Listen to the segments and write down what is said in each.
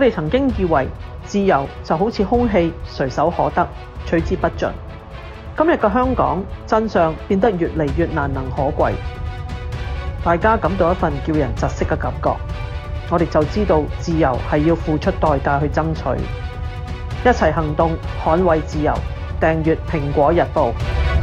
哋曾經以為自由就好似空氣，隨手可得，取之不盡。今日嘅香港真相變得越嚟越難能可貴，大家感到一份叫人窒息嘅感覺。我哋就知道自由係要付出代價去爭取，一齊行動捍衛自由。訂閱蘋果日報。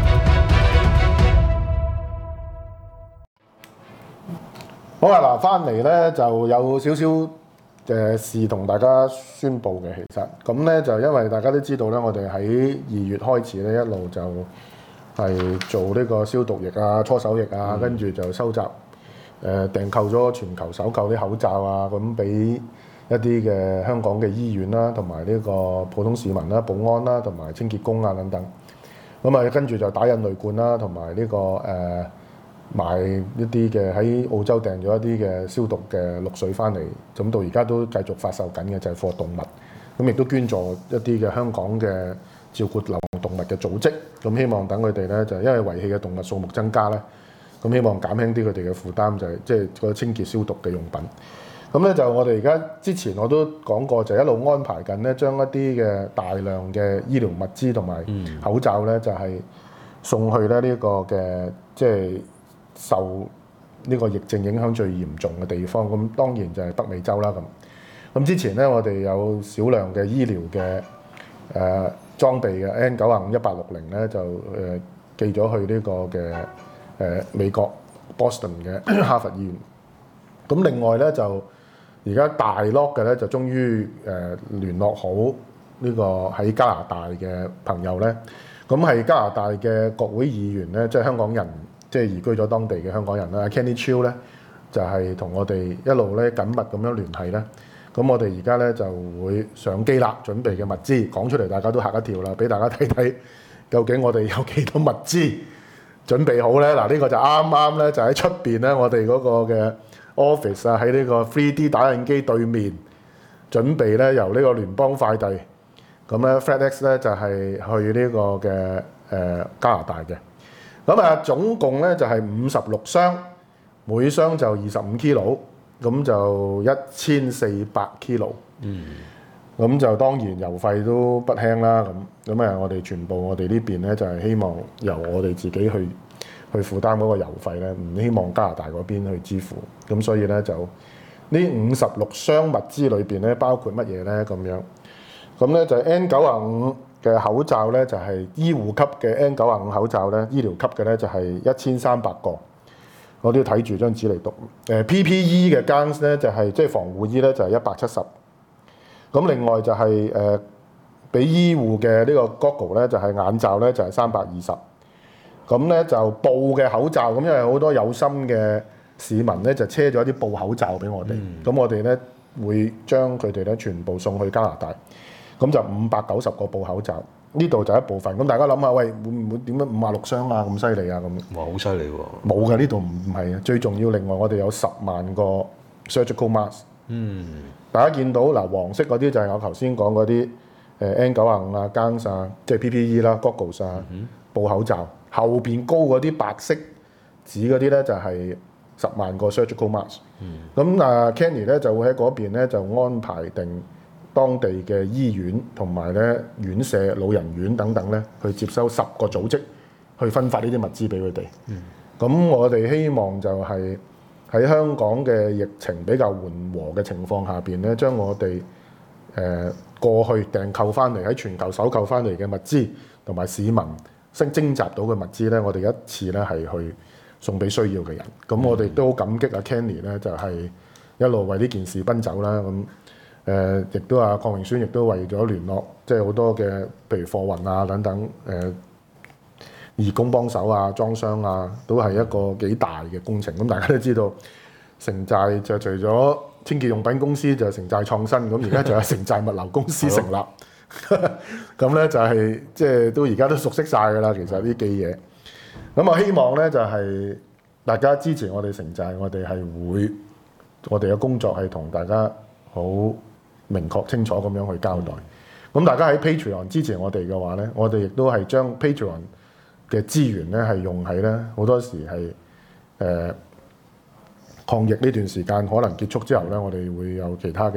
好啊，嗱，翻嚟咧就有少少事同大家宣佈嘅，其實咁咧就因為大家都知道咧，我哋喺2月開始咧一路就係做呢個消毒液啊、搓手液啊，跟住就收集訂購咗全球首購啲口罩啊，咁俾一啲嘅香港嘅醫院啦，同埋呢個普通市民啦、保安啦，同埋清潔工啊等等。咁啊，跟住就打印濾罐啦，同埋呢個買一啲嘅喺澳洲訂咗一啲嘅消毒嘅氯水翻嚟，咁到而家都繼續發售緊嘅，就係貨動物。咁亦都捐助一啲嘅香港嘅照顧流浪動物嘅組織。咁希望等佢哋咧，就因為遺棄嘅動物數目增加咧，咁希望減輕啲佢哋嘅負擔，就係即係個清潔消毒嘅用品。咁咧就我哋而家之前我都講過，就一路安排緊咧，將一啲嘅大量嘅醫療物資同埋口罩咧，就係送去咧呢個嘅即係受呢個疫症影響最嚴重嘅地方。咁當然就係北美洲啦。咁之前咧，我哋有少量嘅醫療嘅裝備嘅 N95-1860咧，就寄咗去呢個嘅美國 Boston 嘅哈佛醫院。咁另外咧就而家大 lock 嘅咧就終於聯絡好呢個喺加拿大嘅朋友咧，咁係加拿大嘅國會議員咧，即係香港人，即係移居咗當地嘅香港人啦。Kenny Chiu 咧就係同我哋一路咧緊密咁樣聯繫咧，咁我哋而家咧就會上機啦，準備嘅物資講出嚟大家都嚇一跳啦，俾大家睇睇究竟我哋有幾多物資準備好咧。嗱，呢個就啱啱咧就喺出邊咧，我哋嗰個嘅office 啊，喺呢個 3D 打印機對面，準備咧由呢個聯邦快遞，咁咧 FedEx 咧就係去呢個嘅加拿大嘅。咁啊總共咧就係56箱，每箱就25 kilo， 咁就1400 kilo。咁就當然郵費都不輕啦。咁啊，我哋全部我哋呢邊咧就係希望由我哋自己去負擔嗰個郵費咧，唔希望加拿大嗰邊去支付。咁所以咧就呢56箱物資裏邊咧，包括乜嘢咧咁樣？咁咧就 N95嘅口罩咧，就係醫護級嘅 N95口罩咧，醫療級嘅咧就係1300個。我都要睇住張紙嚟讀。PPE 嘅 gowns 咧就係即係防護衣咧就係170。咁另外就係俾醫護嘅呢個 goggle 咧就係眼罩咧就係320。咁咧就布嘅口罩，咁因為好多有心嘅市民咧就車咗啲布口罩俾我哋，咁我哋咧會將佢哋咧全部送去加拿大，咁就590個布口罩，呢度就一部分。咁大家諗下，喂，會唔會點樣56箱啊咁犀利啊咁？ 哇，好犀利喎！ 冇嘅，呢度唔係啊，最重要另外我哋有10萬個 surgical mask。大家見到嗱，黃色嗰啲就係我頭先講嗰啲N95啊、gowns啊，即係 PPE 啦、goggles 啊、布口罩。後邊高嗰啲白色紙嗰啲咧就係10萬個 surgical mask。咁Kenny 咧就會喺嗰邊咧就安排定當地嘅醫院同埋咧院舍、老人院等等咧去接收10個組織去分發呢啲物資俾佢哋。咁我哋希望就係喺香港嘅疫情比較緩和嘅情況下邊咧，將我哋過去訂購翻嚟喺全球搜購翻嚟嘅物資同埋市民徵集到嘅物資咧，我哋一次咧係去送俾需要嘅人。咁我哋都好感激阿 Kenny 咧，就係一路為呢件事奔走啦。咁亦都阿鄺榮宣亦都為咗聯絡，即係好多嘅譬如貨運啊等等義工幫手啊、裝箱啊，都係一個幾大嘅工程。咁大家都知道，城寨就除咗清潔用品公司就城寨創新，咁而家仲有城寨物流公司成立。咁咧就係即係都而家都熟悉晒㗎啦，其實啲記嘢。咁我希望咧就係大家支持我哋城寨，我哋係會我哋嘅工作係同大家好明確清楚咁樣去交代。咁大家喺 Patreon 支持我哋嘅話咧，我哋亦都係將 Patreon 嘅資源咧係用喺咧好多時係抗疫呢段時間可能結束之後咧，我哋會有其他嘅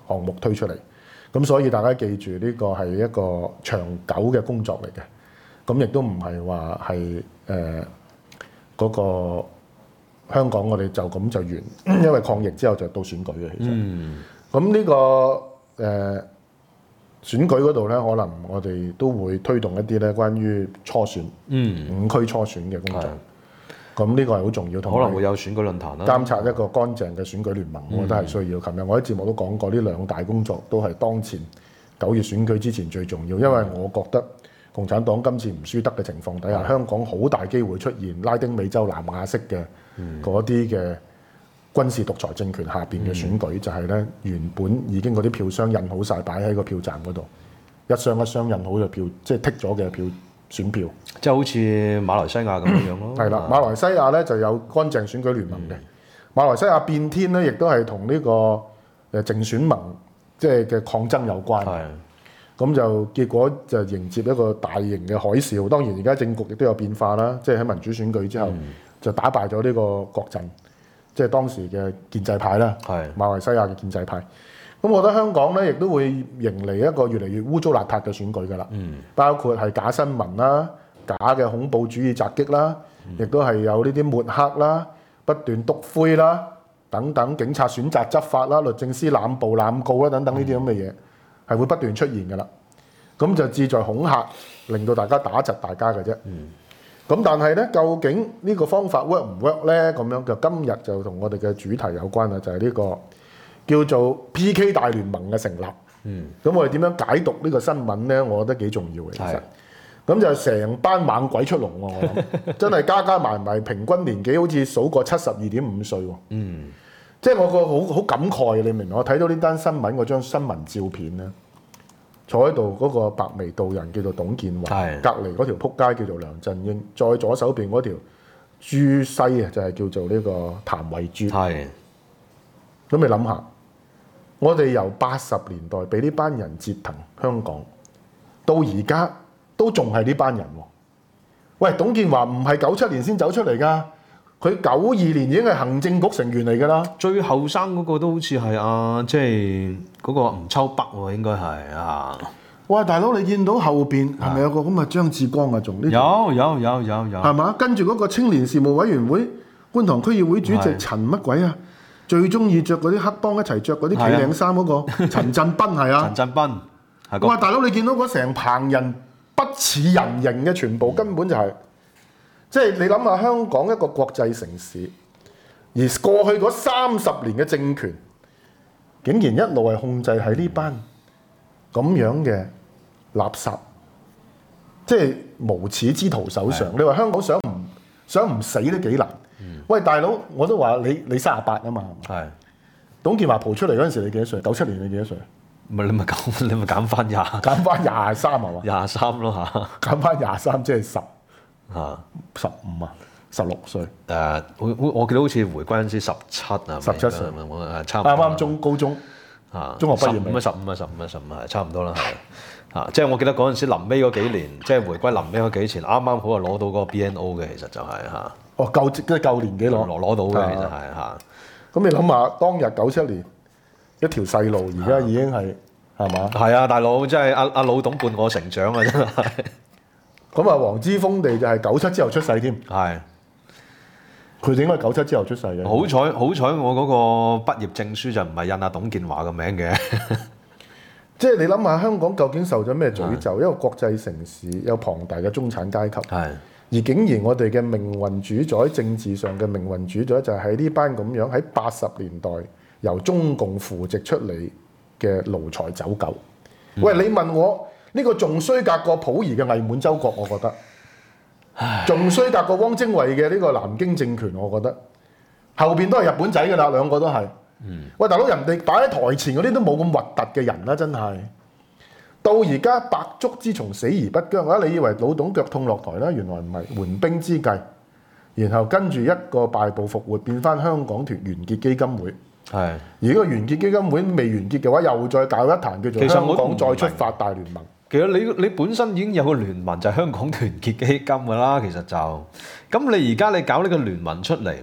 項目推出嚟。咁所以大家記住呢個係一個長久嘅工作嚟嘅。咁亦都唔係話係嗰個香港我哋就咁就完，因為抗疫之後就到選舉嘅其實。咁呢個選舉嗰度咧，可能我哋都會推動一啲咧關於初選、5區初選嘅工作。咁呢個係好重要， 可能會有選舉論壇啦， 監察一個乾淨嘅選舉聯盟，我覺得係需要。琴日我喺節目都講過，呢兩大工作都係當前9月選舉之前最重要，因為我覺得共產黨今次唔輸得嘅情況底下，香港好大機會出現拉丁美洲、南亞式嘅嗰啲嘅軍事獨裁政權下邊嘅選舉，就係咧原本已經嗰啲票箱印好晒，擺喺個票站嗰度，一箱一箱印好嘅票，即係剔咗嘅票選票， 即係好似馬來西亞咁樣咯。 係啦，馬來西亞咧就有乾淨選舉聯盟嘅，馬來西亞變天咧亦都係同呢個淨選盟即係嘅抗爭有關。咁就結果就迎接一個大型嘅海嘯。當然而家政局亦都有變化啦，即係喺民主選舉之後就打敗咗呢個國陣，即係當時嘅建制派啦，馬來西亞嘅建制派。咁我覺得香港咧亦都會迎嚟一個越嚟越污糟邋遢嘅選舉㗎啦，包括係假新聞啦、假嘅恐怖主義襲擊啦，亦都係有呢啲抹黑啦、不斷篤灰啦等等，警察選擇執法啦、律政司濫捕濫告啦等等呢啲咁嘅嘢。係會不斷出現㗎啦，咁就志在恐嚇，令到大家打窒大家嘅啫。咁但係咧，究竟呢個方法 work 唔 work 咧？咁樣就今日就同我哋嘅主題有關啦，就係呢個叫做 PK 大聯盟嘅成立。咁我哋點樣解讀呢個新聞咧？我覺得幾重要嘅其實。咁就成班猛鬼出籠喎，我諗真係加埋埋平均年紀好似數過72.5歲喎。即係我個好感慨，你明唔明？我睇到呢單新聞嗰張新聞照片咧，坐喺度嗰個白眉道人叫做董建華，隔離嗰條撲街叫做梁振英，再左手邊嗰條豬西啊，就係叫做呢個譚慧珠。咁你諗下，我哋由80年代俾呢班人折騰香港，到而家都仲係呢班人喎。喂，董建華唔係97年先走出嚟㗎。佢92年已經係行政局成員嚟㗎啦， 最後生嗰個都好似係即係嗰個吳秋北喎，應該係啊。 哇，大佬你見到後邊係咪有個咁嘅張志剛啊？仲呢？有，係嘛？跟住嗰個青年事務委員會觀塘區議會主席陳乜鬼啊？最中意着嗰啲黑幫一齊着嗰啲企領衫嗰個陳振彬係啊。 陳振彬係。 哇，大佬你見到嗰成棚人不似人形嘅，全部根本就係。即係你諗下，香港一個國際城市，而過去嗰30年嘅政權，竟然一路係控制喺呢班咁樣嘅垃圾，即係無恥之徒手上。你話香港想唔死都幾難。喂，大佬，我都話你38啊嘛。董建華蒲出嚟嗰陣時，你幾多歲？97年你幾多歲？ 唔係你咪減翻23 係嘛 ？23咯嚇。 減翻23即係15啊，16歲。 我記得好似回歸嗰陣時17啊 ，17歲， 差唔多。 啱高中中學畢業 15差唔多啦，係即係我記得嗰陣時臨尾嗰幾年，即係回歸臨尾嗰幾年前，啱啱好攞到嗰個 BNO 嘅，其實就係夠年幾攞到嘅，其實係嚇。 咁你諗下，當日97年一條細路，而家已經係嘛？ 係啊，大佬，即係阿老董伴我成長啊，真係。 咁啊，黃之鋒地就係97之後出世添。係。佢應該係97之後出世嘅。 好彩，我嗰個畢業證書就唔係印阿董建華嘅名嘅。 即係你諗下，香港究竟受咗咩詛咒？一個國際城市有龐大嘅中產階級。係。而竟然我哋嘅命運主宰，政治上嘅命運主宰就係喺呢班咁樣喺80年代由中共扶植出嚟嘅奴才走狗。喂，你問我？呢個仲衰格過溥儀嘅偽滿洲國，我覺得仲衰格過汪精衛嘅呢個南京政權，我覺得後邊都係日本仔㗎啦，兩個都係。喂，大佬，人哋擺喺台前嗰啲都冇咁核突嘅人啦，真係。到而家百足之蟲死而不僵啊！你以為老董腳痛落台啦？原來唔係，緩兵之計，然後跟住一個敗部復活，變翻香港團完結基金會。係。而呢個完結基金會未完結嘅話，又再搞一壇叫做香港再出發大聯盟。 其實你本身已經有個聯盟就係香港團結基金㗎啦，其實就咁你而家你搞呢個聯盟出嚟，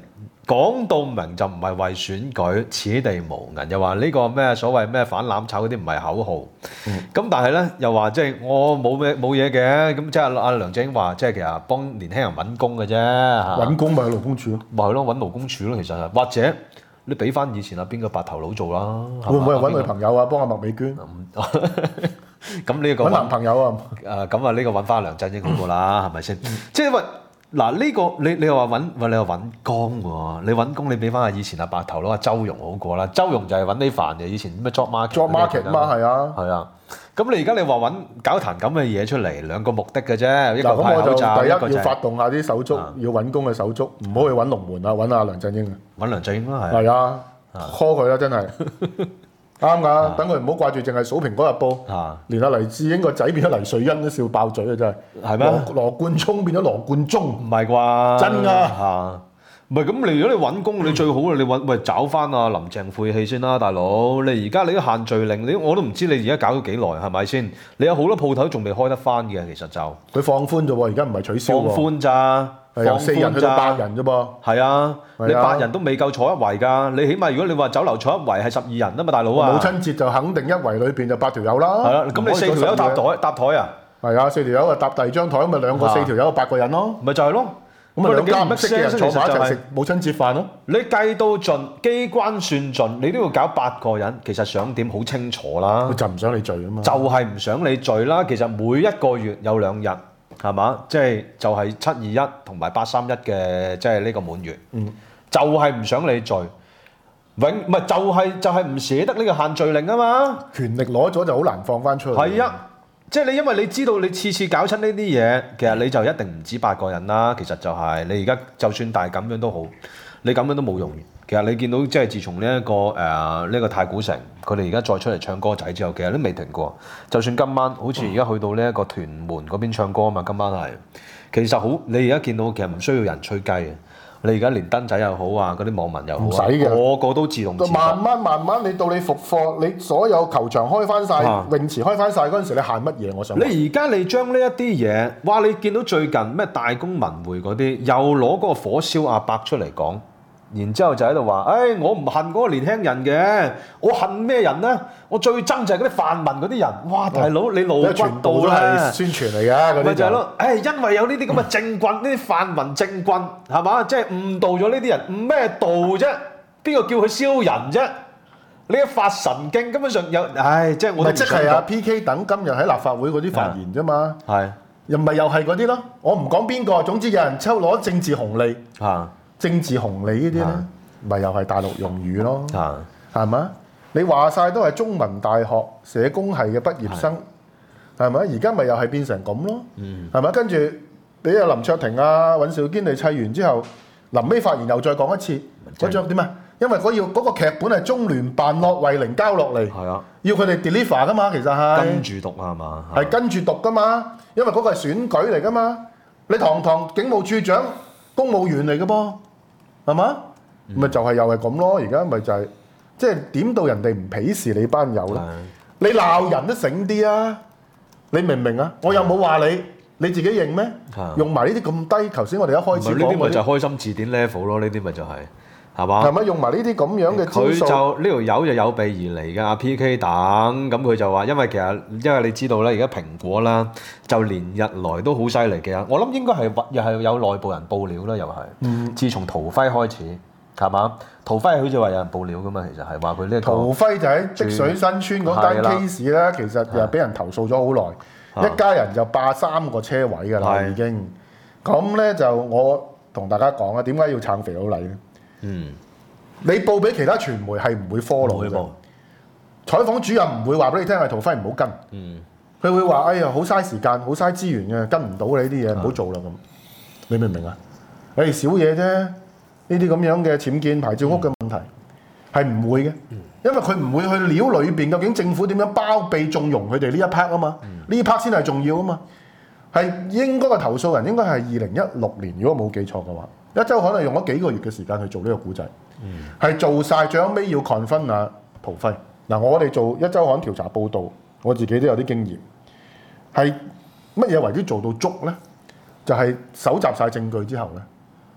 講到明就唔係為選舉，此地無銀，又話呢個咩所謂咩反攬炒嗰啲唔係口號。咁、但係咧又話即係我冇嘢嘅，咁即係阿梁振英話即係其實幫年輕人揾工嘅啫嚇。 揾工咪去勞工處咯， 咪係咯，揾勞工處咯，其實係或者你俾翻以前阿邊個白頭佬做啦， 會唔會係揾女友？ 朋友啊？幫阿麥美娟咁呢個揾男朋友啊？ 咁啊呢個揾翻梁振英好過啦，係咪先？即係因為嗱呢個你又話你又揾工喎，你揾工你俾翻阿以前阿白頭佬阿周融好過啦，周融就係揾呢飯嘅，以前咩 job market 嘛係啊。 係啊。咁你而家你話搞壇咁嘅嘢出嚟，兩個目的嘅啫，一個嗱咁我就派口罩， 第一個就係一要發動下啲手足，要揾工嘅手足，唔好去揾龍門啊，揾阿梁振英啊。 揾梁振英啦，係。 係啊，call 佢啦，真係啱㗎。等佢唔好掛住淨係數蘋果日報， 啊連阿黎智英個仔變咗黎瑞恩都笑爆嘴啊！真係係咩？ 羅冠聰變咗羅冠中， 唔係啩？ 真㗎嚇！唔係咁，你如果你揾工，你最好你找翻阿林鄭晦氣先啦，大佬！你而家你啲限聚令，我都唔知你而家搞咗幾耐，係咪先？你有好多鋪頭仲未開得翻嘅，其實就佢放寬咗喎，而家唔係取消放喎， 寬咋？ 係由4人去到8人啫噃。 係啊， 係啊你8人都未夠坐一圍㗎。你起碼如果你話酒樓坐一圍係12人啊嘛，大佬啊！ 母親節就肯定一圍裏邊就8條友啦。 係啦，咁你4條友搭台啊？ 係啊，4條友啊搭第二張台，咪兩個4條友8個人咯。 咪就係咯。 咁啊兩家唔識嘅人其實坐埋一就係齊食母親節飯咯。 你計到盡，機關算盡，你都要搞8個人，其實想點好清楚啦佢。就唔想你聚啊嘛。 就係唔想你聚啦。其實每一個月有2日，係嘛？即係就係721同埋831嘅，即係呢個滿月。就係唔想你聚，唔係就係唔捨得呢個限聚令啊嘛。 權力攞咗就好難放翻出去。 係啊，即係你因為你知道你次次搞親呢啲嘢，其實你就一定唔止8個人啦。其實就係你而家就算大咁樣都好，你咁樣都冇用。其實你見到即係自從呢一個呢個太古城，佢哋而家再出嚟唱歌仔之後，其實都未停過。就算今晚好似而家去到呢一個屯門嗰邊唱歌啊嘛，今晚係其實好，你而家見到其實唔需要人吹雞嘅。你而家連燈仔又好啊，嗰啲網民又好啊， 唔使嘅個個都自動自發。 慢慢，你到你復課，你所有球場開翻晒，泳池開翻晒嗰陣時，你限乜嘢？我想問你而家你將呢一啲嘢，哇！你見到最近咩大公文匯嗰啲，又攞嗰個火燒阿伯出嚟講，然之後就喺度話：，我唔恨嗰個年輕人嘅，我恨咩人呢？我最憎就係嗰啲泛民嗰啲人。哇！大佬你露骨全部都到係咧， 宣傳嚟㗎，嗰啲咪就係咯。因為有呢啲咁嘅政棍，呢啲泛民政棍係嘛？即係誤導咗呢啲人，誤咩道啫？邊個叫佢燒人啫？你一發神經，根本上有，即係我都咪唔想即係啊講 PK 等今日喺立法會嗰啲發言啫嘛。 係又係嗰啲咯。我唔講邊個，總之有人攞政治紅利。 嚇政治紅利呢啲咧，咪又係大陸用語咯。 嚇係嘛？你話晒都係中文大學社工系嘅畢業生，係咪？而家咪又係變成咁咯，係咪？跟住俾阿林卓廷啊、尹兆堅嚟砌完之後，臨尾發言又再講一次，嗰張點啊？因為嗰個劇本係中聯辦駱惠寧交落嚟， 係啊， 要佢哋 deliver 噶嘛，其實係跟住讀係嘛？ 係跟住讀噶嘛，因為嗰個係選舉嚟噶嘛。你堂警務處長、公務員嚟嘅噃，係嘛？咪就係又係咁咯。而家咪就係。即係點到人哋唔鄙視你班友啦！你鬧人都醒啲啊！你明唔明啊？我又冇話你，你自己認咩？用埋呢啲咁低，頭先我哋一開始講呢啲咪就係開心字典 level 咯，呢啲咪就係嘛？ 係咪用埋呢啲咁樣嘅招數？ 佢就呢條友就有備而嚟㗎，阿 PK 等咁佢就話，因為你知道咧，而家蘋果啦就連日來都好犀利嘅，我諗應該係又係有內部人報料啦，又係。自從陶輝開始。係嘛？陶輝好似話有人報料㗎嘛，其實係話佢呢個。 陶輝就喺積水新村嗰單 case 咧，其實又俾人投訴咗好耐，一家人就霸3個車位㗎啦，已經。咁咧就我同大家講啊，點解要撐肥佬黎咧？你報俾其他傳媒係唔會 follow 嘅。採訪主任唔會話俾你聽係陶輝唔好跟。佢會話：哎呀，好嘥時間，好嘥資源嘅，跟唔到你啲嘢，唔好做啦咁。你明唔明啊？少嘢啫。呢啲咁樣嘅僭建牌照屋嘅問題係唔會嘅，因為佢唔會去料裏邊究竟政府點樣包庇縱容佢哋呢一 part 啊嘛，呢 part 先係重要啊嘛，係應該個投訴人應該係2016年，如果冇記錯嘅話，一週可能用咗幾個月嘅時間去做呢個古仔，係做晒，最後尾要 confirm 啊陶輝。嗱，我哋做一週刊調查報導，我自己都有啲經驗，係乜嘢為之做到足咧？就係搜集晒證據之後咧。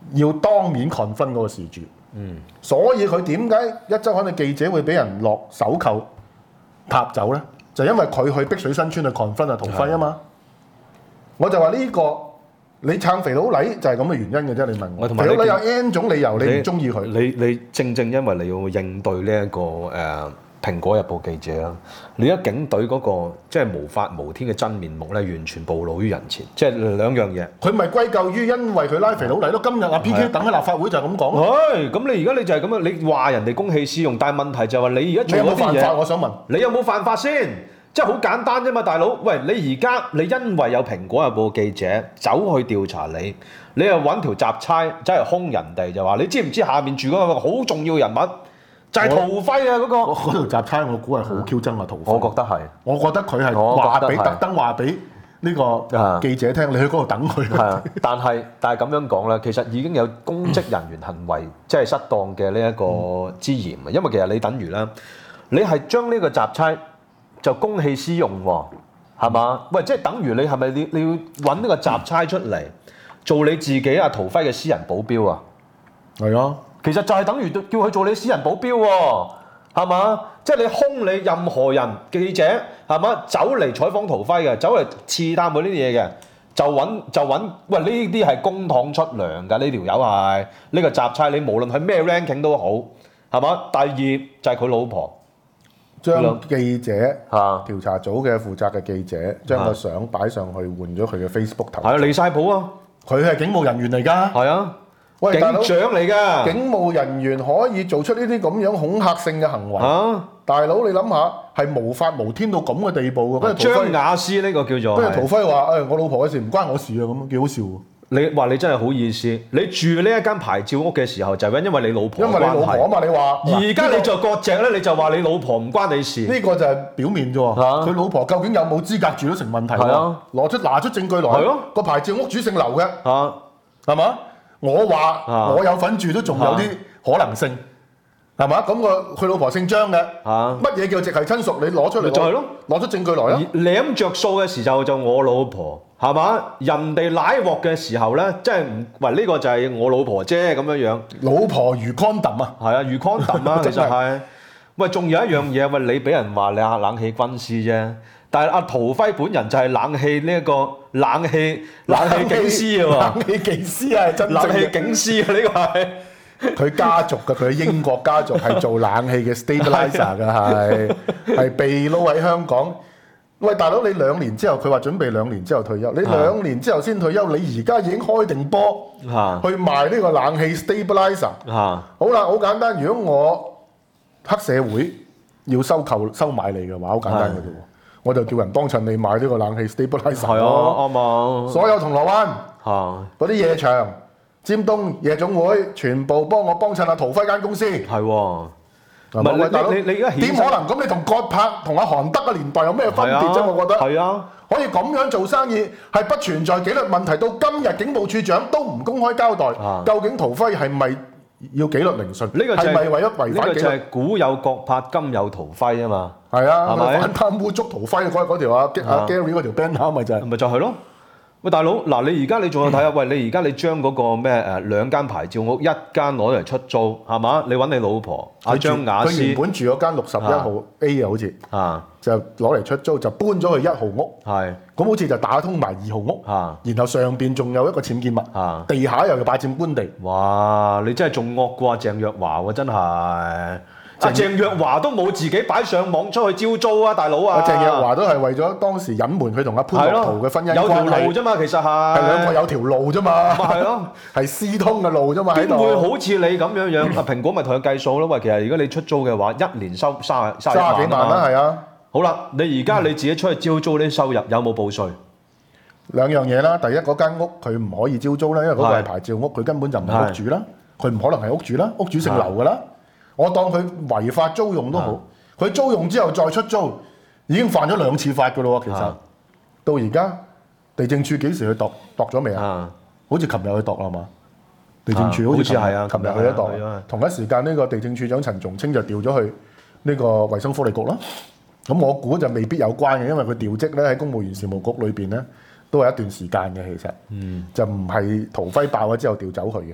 要當面 confront 嗰個事主。所以佢點解一週刊嘅記者會俾人落手扣拍走咧？就因為佢去碧水新村去 confront 阿陶輝啊嘛。我就話呢個你撐肥佬黎就係咁嘅原因嘅啫。你問我，肥佬黎有 N 種理由你唔中意佢。 你正因為你要應對呢一個蘋果日報記者啦，你而家警隊嗰個即係無法無天嘅真面目咧，完全暴露於人前，即係兩樣嘢。 佢咪歸咎於因為佢拉肥佬黎咯？今日阿 PK 等喺立法會就係咁講咯。 咁你而家你就係咁樣，你話人哋公器私用，但係問題就係話你而家做嗰啲嘢， 你有冇犯法？我想問， 你有冇犯法先？即係好簡單啫嘛，大佬。喂，你而家你因為有蘋果日報記者走去調查你，你又揾條雜差走嚟兇人哋，就話你知唔知下面住嗰個好重要人物？就係陶輝啊！嗰個嗰條雜差，我估係好 Q 憎啊！陶輝， 我覺得係， 我覺得佢係話俾特登話俾呢個記者聽，你去嗰度等佢。 係啊，但係咁樣講咧，其實已經有公職人員行為即係失當嘅呢一個之嫌啊！因為其實你等於咧，你係將呢個雜差就公器私用喎，係嘛？喂，即係等於你係咪你要揾呢個雜差出嚟做你自己阿陶輝嘅私人保鏢啊？ 係啊。 其實就係等於叫佢做你私人保鏢喎，係嘛？即係你兇你任何人記者係嘛？走嚟採訪陶輝嘅，走嚟刺探佢呢啲嘢嘅，就揾喂呢啲係公帑出糧㗎，呢條友係呢個雜差，你無論係咩 ranking 都好，係嘛？第二就係佢老婆將記者調查組嘅負責嘅記者將個相擺上去換咗佢嘅 Facebook 頭。係啊， 離曬譜啊！ 佢係警務人員嚟㗎。係啊。 喂， 警長嚟㗎， 警務人員可以做出呢啲咁樣恐嚇性嘅行為。大佬你諗下，係無法無天到咁嘅地步㗎。 張雅詩呢個叫做。 跟住陶輝話：我老婆嘅事唔關我事啊，咁幾好笑喎。 你話你真係好意思，你住呢一間牌照屋嘅時候就係因為你老婆。 因為你老婆啊嘛，你話。 而家你就割席咧，你就話你老婆唔關你事。 呢個就係表面啫喎。佢老婆究竟有冇資格住都成問題喎。拿出證據來。係咯。個牌照屋主姓劉嘅。係嘛？我話我有份住都仲有啲可能性，係嘛？咁佢老婆姓張嘅，乜嘢叫直系親屬？你攞出嚟就係咯，攞出證據來啊！ 舐着數嘅時候就我老婆，係嘛？人哋舐鑊嘅時候咧，即係唔喂呢個就係我老婆啫咁樣樣。 老婆如 condom 啊， 係啊，如 condom 啊，其實係。喂，仲有一樣嘢，喂你俾人話你冷氣軍師啫。但係阿陶輝本人就係冷氣呢一個冷氣警司啊嘛， 冷氣警司係真正冷氣警司啊，呢個係佢家族嘅，佢英國家族係做冷氣嘅 stabilizer 嘅，係被撈喺香港。喂，大佬你2年之後，佢話準備2年之後退休，你2年之後先退休，你而家已經開定波去賣呢個冷氣 stabilizer。好啦，好簡單，如果我黑社會要收買你嘅話，好簡單嘅啫喎。我就叫人幫襯你買呢個冷氣 stabilizer 咯，啱啊！所有銅鑼灣嗰啲夜場、尖東夜總會，全部幫襯阿陶輝間公司。係喎，唔係大佬，你而家點可能？咁你同葛柏同阿韓德嘅年代有咩分別啫？我覺得係啊，可以咁樣做生意係不存在紀律問題。到今日警務處長都唔公開交代，究竟陶輝係咪要紀律聆訊？呢個係咪為咗違反紀律？呢個就係古有葛柏，今有陶輝啊嘛。係啊，反貪污捉陶輝嗰條阿 Gary 嗰條 banner 咪就係咯。喂，大佬，嗱你而家你仲有睇下？喂，你而家你將嗰個咩2間牌照屋，一間攞嚟出租係嘛？你揾你老婆阿張雅詩，佢原本住嗰間61號 A 啊，好似就攞嚟出租，就搬咗去1號屋。係咁好似就打通埋2號屋。然後上邊仲有一個僭建物。地下又要霸佔官地。哇！你真係仲惡過阿鄭若驊喎，真係。鄭若驊都冇自己擺上網出去招租啊，大佬啊！鄭若驊都係為咗當時隱瞞佢同阿潘樂圖嘅婚姻關係，有條路啫嘛，其實係兩個有條路啫嘛，係咯，係私通嘅路啫嘛喺度。邊會好似你咁樣樣？蘋果咪同佢計數咯。喂，其實如果你出租嘅話，1年收30幾萬啦，係啊。好啦，你而家你自己出去招租呢啲收入有冇報稅？兩樣嘢啦，第一嗰間屋佢唔可以招租啦，因為嗰個係牌照屋，佢根本就唔係屋主啦，佢唔可能係屋主啦，屋主姓劉㗎啦。我當佢違法租用都好，佢租用之後再出租，已經犯咗2次法㗎咯喎。其實到而家地政處幾時去度咗未啊？好似琴日去度啦嘛。地政處好似係啊，琴日去咗度。同一時間呢個地政處長陳松青就調咗去呢個衛生福利局啦。咁我估就未必有關嘅，因為佢調職咧喺公務員事務局裏邊咧都係一段時間嘅，其實就唔係陶輝爆咗之後調走佢嘅。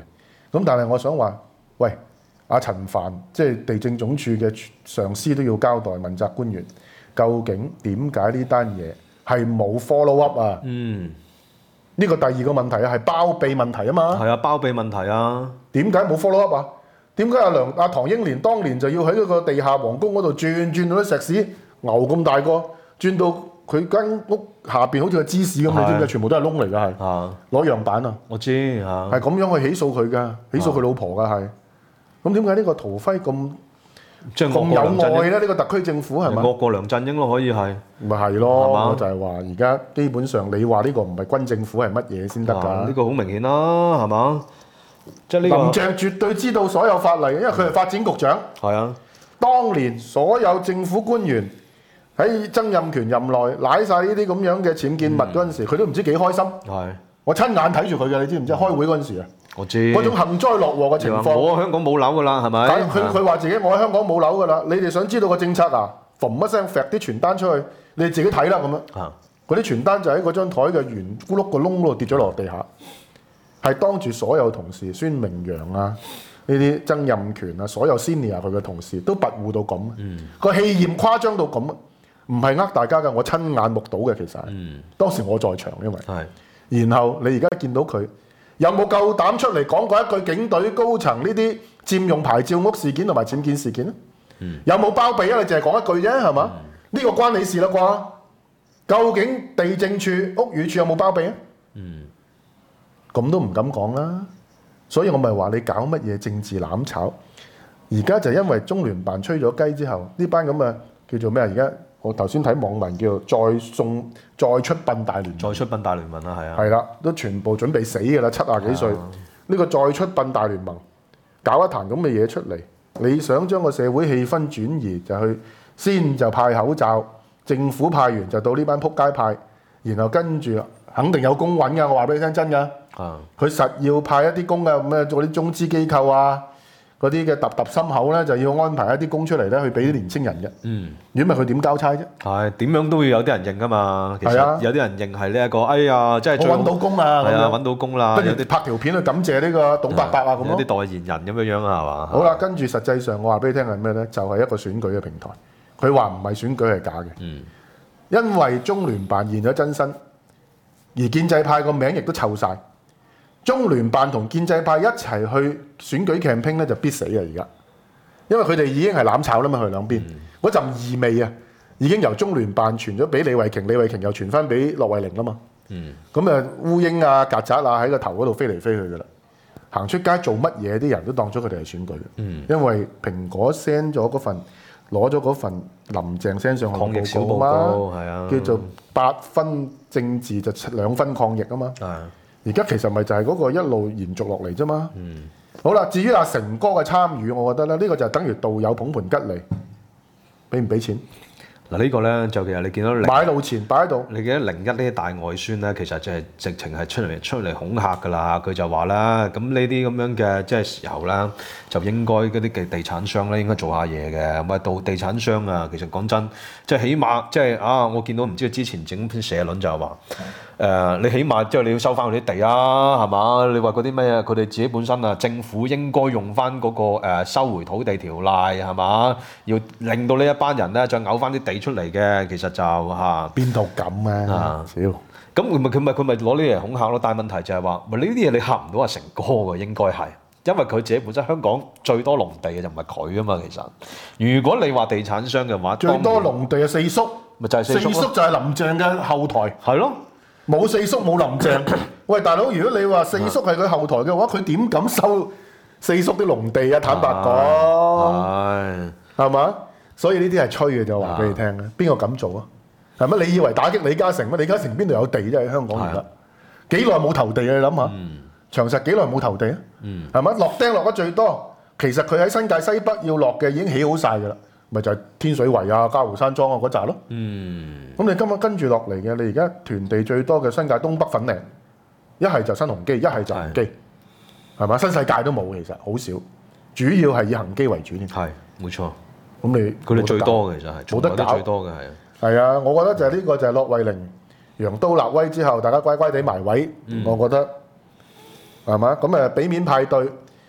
咁但係我想話，喂，阿陳帆即係地政總署嘅上司都要交代問責官員，究竟點解呢單嘢係冇 follow up 啊？呢個第二個問題啊，係包庇問題啊嘛。 係啊，包庇問題啊。 點解冇 follow up 啊？點解阿唐英年當年就要喺嗰個地下皇宮嗰度轉到啲石屎牛咁大個，轉到佢間屋下邊好似個芝士咁，你知唔知？全部都係窿嚟㗎，係攞樣板啊！ 我知嚇， 係咁樣去起訴佢㗎，起訴佢老婆㗎係。咁點解呢個陶輝咁即係惡過有梁振英愛咧？呢個特區政府係咪？ 惡過梁振英咯，可以係。 咪係咯，我就係話而家基本上你話呢個唔係軍政府係乜嘢先得㗎？ 呢個好明顯啦，係嘛？即係呢個林鄭絕對知道所有法例，因為佢係發展局長。 係啊， 當年所有政府官員喺曾蔭權任內舐晒呢啲咁樣嘅僭建物嗰陣時，佢都唔知幾開心。 係， 我親眼睇住佢嘅，你知唔知？開會嗰陣時啊， 我知嗰種幸災樂禍嘅情況。 我香港冇樓㗎啦，係咪？ 佢話自己我喺香港冇樓㗎啦。你哋想知道個政策啊？嘣一聲揈啲傳單出去，你哋自己睇啦咁樣。嗰啲傳單就喺嗰張台嘅圓咕碌個窿嗰度跌咗落地下，係當住所有同事，孫明揚啊，呢啲曾蔭權啊，所有 senior 佢嘅同事都跋扈到咁。個氣焰誇張到咁，唔係呃大家㗎，我親眼目睹嘅其實。當時我在場，因為然後你而家見到佢有冇夠膽出嚟講過一句警隊高層呢啲佔用牌照屋事件同埋僭建事件咧？有冇包庇啊？你淨係講一句啫，係嘛？呢個關你事啦啩？究竟地政處、屋宇署有冇包庇啊？咁都唔敢講啦。所以我咪話你搞乜嘢政治攬炒？而家就因為中聯辦吹咗雞之後，呢班咁嘅叫做咩啊？而家我頭先睇網民叫做再出殯大聯盟， 再出殯大聯盟啦，係啊， 係啦，都全部準備死㗎啦，70幾歲。呢個再出殯大聯盟搞一壇咁嘅嘢出嚟，你想將個社會氣氛轉移，就去先就派口罩，政府派完就到呢班撲街派，然後跟住肯定有工揾㗎，我話俾你聽真㗎。佢實要派一啲工㗎，咩做啲中資機構啊，嗰啲嘅揼心口咧，就要安排一啲工出嚟咧，去俾啲年青人嘅。如果唔係佢點交差啫？ 係點樣都要有啲人認㗎嘛。其實有啲人認係呢一個，哎呀，真係我揾到工啊！ 係啊，揾到工啦。 跟住拍條片去感謝呢個董伯伯啊咁咯。 有啲代言人咁樣樣啊，係嘛？ 好啦，跟住實際上我話俾你聽係咩咧？就係一個選舉嘅平台。佢話唔係選舉係假嘅，因為中聯辦現咗真身，而建制派個名亦都臭晒。中聯辦同建制派一齊去選舉 campaign 咧就必死啊！而家，因為佢哋已經係攬炒啦嘛，佢兩邊嗰陣異味啊，已經由中聯辦傳咗俾李慧瓊，李慧瓊又傳翻俾駱惠寧啦嘛。咁啊烏蠅啊曱甴啊喺個頭嗰度飛嚟飛去噶啦，行出街做乜嘢啲人都當咗佢哋係選舉，因為蘋果 send 咗嗰份攞咗嗰份林鄭 send 上去抗疫小報告係啊， 叫做8分政治就2分抗疫啊嘛。而家其實咪就係嗰個一路延續落嚟啫嘛。好啦，至於阿成哥嘅參與，我覺得咧呢個就等於道友捧盤吉利，俾唔俾錢？ 嗱呢個咧就其實你見到買路錢擺喺度， 你記得01呢啲大外宣咧，其實就係直情係出嚟恐嚇㗎啦。佢就話啦，咁呢啲咁樣嘅即係時候啦，就應該嗰啲嘅地產商咧應該做下嘢嘅。咁啊，到地產商啊，其實講真，即係起碼即係啊，我見到唔知之前整篇社論就係話。你起碼即係你要收翻佢啲地啊，係嘛？你話嗰啲咩啊？佢哋自己本身啊，政府應該用翻嗰個收回土地條例係嘛？要令到呢一班人咧再嘔翻啲地出嚟嘅，其實就嚇邊度咁啊？少咁佢咪攞呢啲嚟恐嚇咯？但係問題就係話，呢啲嘢你嚇唔到阿成哥㗎，應該係，因為佢自己本身香港最多農地嘅就唔係佢啊嘛。其實，如果你話地產商嘅話， 最多農地係四叔， 咪就係四叔就係林鄭嘅後台， 係咯。 冇四叔冇林鄭，喂大佬，如果你話四叔係佢後台嘅話，佢點敢收四叔啲農地啊？坦白講，係嘛？所以呢啲係吹嘅就話俾你聽啦。邊個敢做啊？係咪？你以為打擊李嘉誠咩？李嘉誠邊度有地啫？喺香港而家幾耐冇投地啊？你諗下，長實幾耐冇投地啊？係咪？落釘落得最多，其實佢喺新界西北要落嘅已經起好晒㗎啦。咪就係天水圍啊、嘉湖山莊啊嗰扎咯。咁你今日跟住落嚟嘅，你而家囤地最多嘅新界東北粉嶺，一係就新鴻基，一係就恒基，係嘛？新世界都冇，其實好少，主要係以恒基為主添。 係，冇錯。 咁你佢哋最多嘅其實係冇得搞， 最多嘅係。 係啊，我覺得就係呢個就係駱惠寧揚刀立威之後，大家乖乖地埋位，我覺得係嘛？咁俾面派對，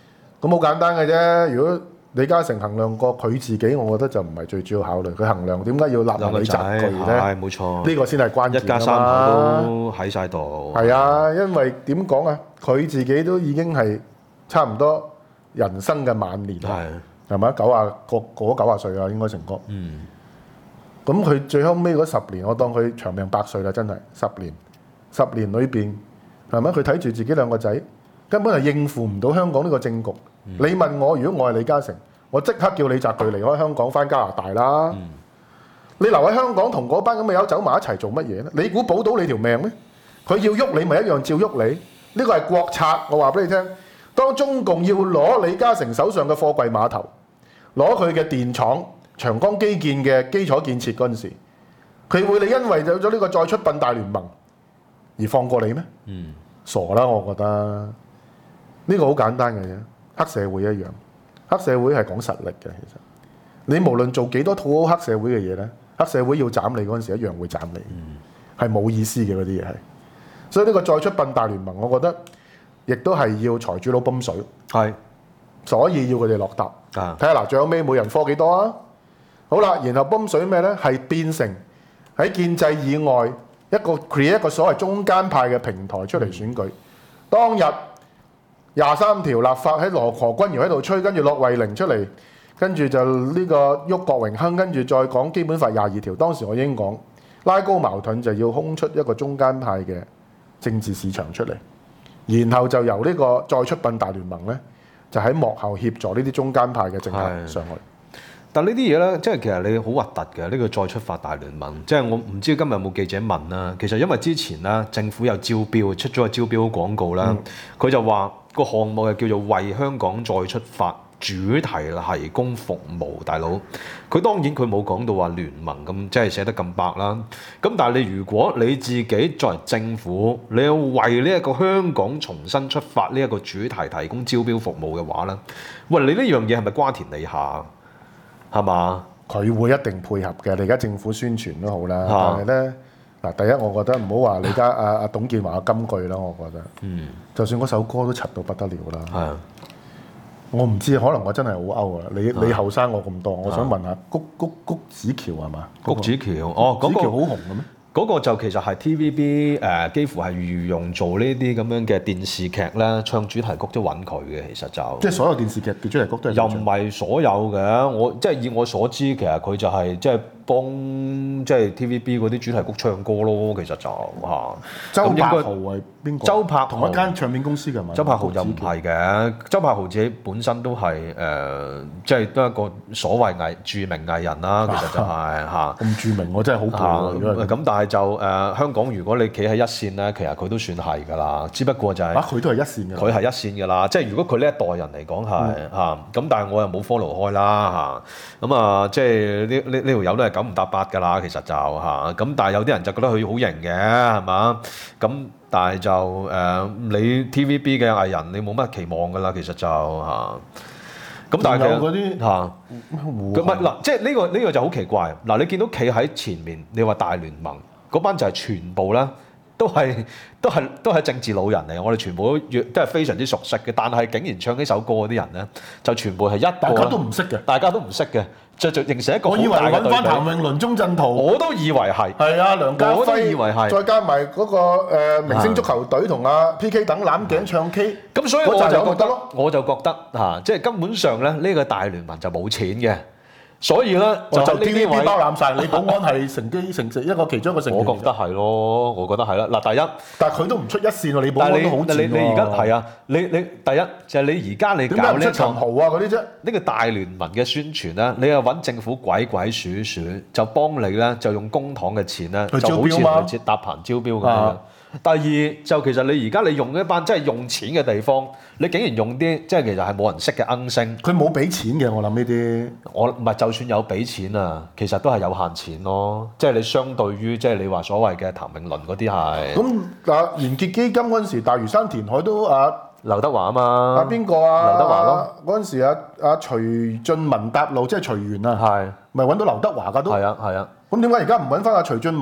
咁好簡單嘅啫。如果李嘉誠衡量過佢自己，我覺得就唔係最主要考慮。佢衡量點解要立埋李澤鉅咧？ 係冇錯， 呢個先係關鍵一家三口都喺晒度。 係啊，因為點講啊？佢自己都已經係差唔多人生嘅晚年，係咪過90歲啊？應該成哥。咁佢最後尾嗰10年，我當佢長命100歲啦，真係10年裏邊係咪？佢睇住自己2個仔，根本係應付唔到香港呢個政局。你問我，如果我係李嘉誠，我即刻叫李澤鉅離開香港翻加拿大啦。你留喺香港同嗰班咁嘅友走埋一齊做乜嘢咧？你估保到你條命咩？佢要喐你咪一樣照喐你。呢個係國策，我話俾你聽。當中共要攞李嘉誠手上嘅貨櫃碼頭，攞佢嘅電廠、長江基建嘅基礎建設嗰陣時，佢會你因為有咗呢個再出殯大聯盟而放過你咩？傻啦！我覺得呢個好簡單嘅啫。黑社會一樣，黑社會係講實力嘅。其實你無論做幾多討好黑社會嘅嘢咧，黑社會要斬你嗰陣時一樣會斬你，係冇意思嘅嗰啲嘢係。所以呢個再出殯大聯盟，我覺得亦都係要財主佬泵水，所以要佢哋落搭。睇下嗱，最後尾每人科幾多啊？好啦，然後泵水咩咧？係變成喺建制以外create 一個所謂中間派嘅平台出嚟選舉。當日23條立法喺何君堯喺度吹，跟住駱惠寧出嚟，跟住就呢個郁郭榮鏗，跟住再講基本法22條。當時我已經講拉高矛盾就要空出一個中間派嘅政治市場出嚟，然後就由呢個再出殯大聯盟咧，就喺幕後協助呢啲中間派嘅政客上去。 但呢啲嘢咧，即係其實你好核突嘅呢個再出發大聯盟。即係我唔知今日有冇記者問啦。其實因為之前咧政府有招標，出咗個招標廣告啦，佢就話個項目係叫做為香港再出發主題提供服務。大佬，佢當然佢冇講到話聯盟咁，即係寫得咁白啦。咁但係你如果你自己作為政府，你要為呢一個香港重新出發呢一個主題提供招標服務嘅話咧，喂，你呢樣嘢係咪瓜田李下？係嘛？ 佢會一定配合嘅。你而家政府宣傳都好啦，但係咧嗱，第一我覺得唔好話你而家阿董建華嘅金句啦，我覺得，就算嗰首歌都柒到不得了啦。我唔知，可能我真係好 out 啊！你後生我咁多，我想問下谷子喬係嘛？ 谷子喬哦， 谷子喬好紅嘅咩？ 嗰個就其實係 TVB 幾乎係御用做呢啲咁樣嘅電視劇咧，唱主題曲都揾佢嘅，其實就即係所有電視劇嘅主題曲都係又唔係所有嘅，我即係以我所知，其實佢就係即係幫即係 TVB 嗰啲主題曲唱歌咯，其實就嚇。 周柏豪係邊個？ 周柏豪同一間唱片公司嘅嘛？ 周柏豪就唔係嘅，周柏豪自己本身都係即係都係一個所謂著名藝人啦，其實就係嚇。 咁著名我真係好佩服。 咁但係就香港如果你企喺一線咧，其實佢都算係㗎啦，只不過就係佢都係一線嘅。 佢係一線㗎啦，即係如果佢呢一代人嚟講係嚇，咁但係我又冇 follow 開啦嚇，咁啊即係呢條友都係9唔搭8㗎啦，其實就嚇，咁但係有啲人就覺得佢好型嘅係嘛，咁但係就你 TVB 嘅藝人你冇乜期望㗎啦，其實就嚇。咁但係嗰啲嚇，唔係嗱，即係呢個就好奇怪。嗱，你見到企喺前面，你話大聯盟嗰班就係全部咧，都係政治老人嚟，我哋全部都係非常之熟悉嘅。但係竟然唱呢首歌嗰啲人咧，就全部係大家都唔識嘅， 大家都唔識嘅，就形成一個好大嘅對比。 我以為揾翻譚詠麟、鐘鎮濤， 我都以為係。 係啊，梁家輝， 我都以為係。 再加埋嗰個明星足球隊同阿 PK 等攬頸唱 K。 咁所以我就覺得嚇，即係根本上咧，呢個大聯盟就冇錢嘅。所以咧就 TVB 包攬晒，你保安係乘一個其中一個成員。 我覺得係咯，我覺得係啦。嗱，第一， 但係佢都唔出一線喎，你保安都好賤喎。 你而家係啊，你第一就係你而家你搞呢個陳豪啊嗰啲啫， 呢個大聯盟嘅宣傳咧，你又揾政府鬼鼠就幫你咧，就用公帑嘅錢咧，就好似搭棚招標咁樣。第二就其實你而家你用一班即係用錢嘅地方，你竟然用啲即係其實係冇人識嘅鵪鶉。 佢冇俾錢嘅，我諗呢啲。 我唔係就算有俾錢啊，其實都係有限錢咯。即係你相對於即係你話所謂嘅譚詠麟嗰啲係。 咁嗱，連結基金嗰陣時，大嶼山填海都劉德華啊嘛。 邊個啊？ 劉德華咯。 嗰陣時徐俊文搭路，即係徐源啊。 係。 咪揾到劉德華㗎都。 係啊。 咁點解而家唔揾翻徐俊文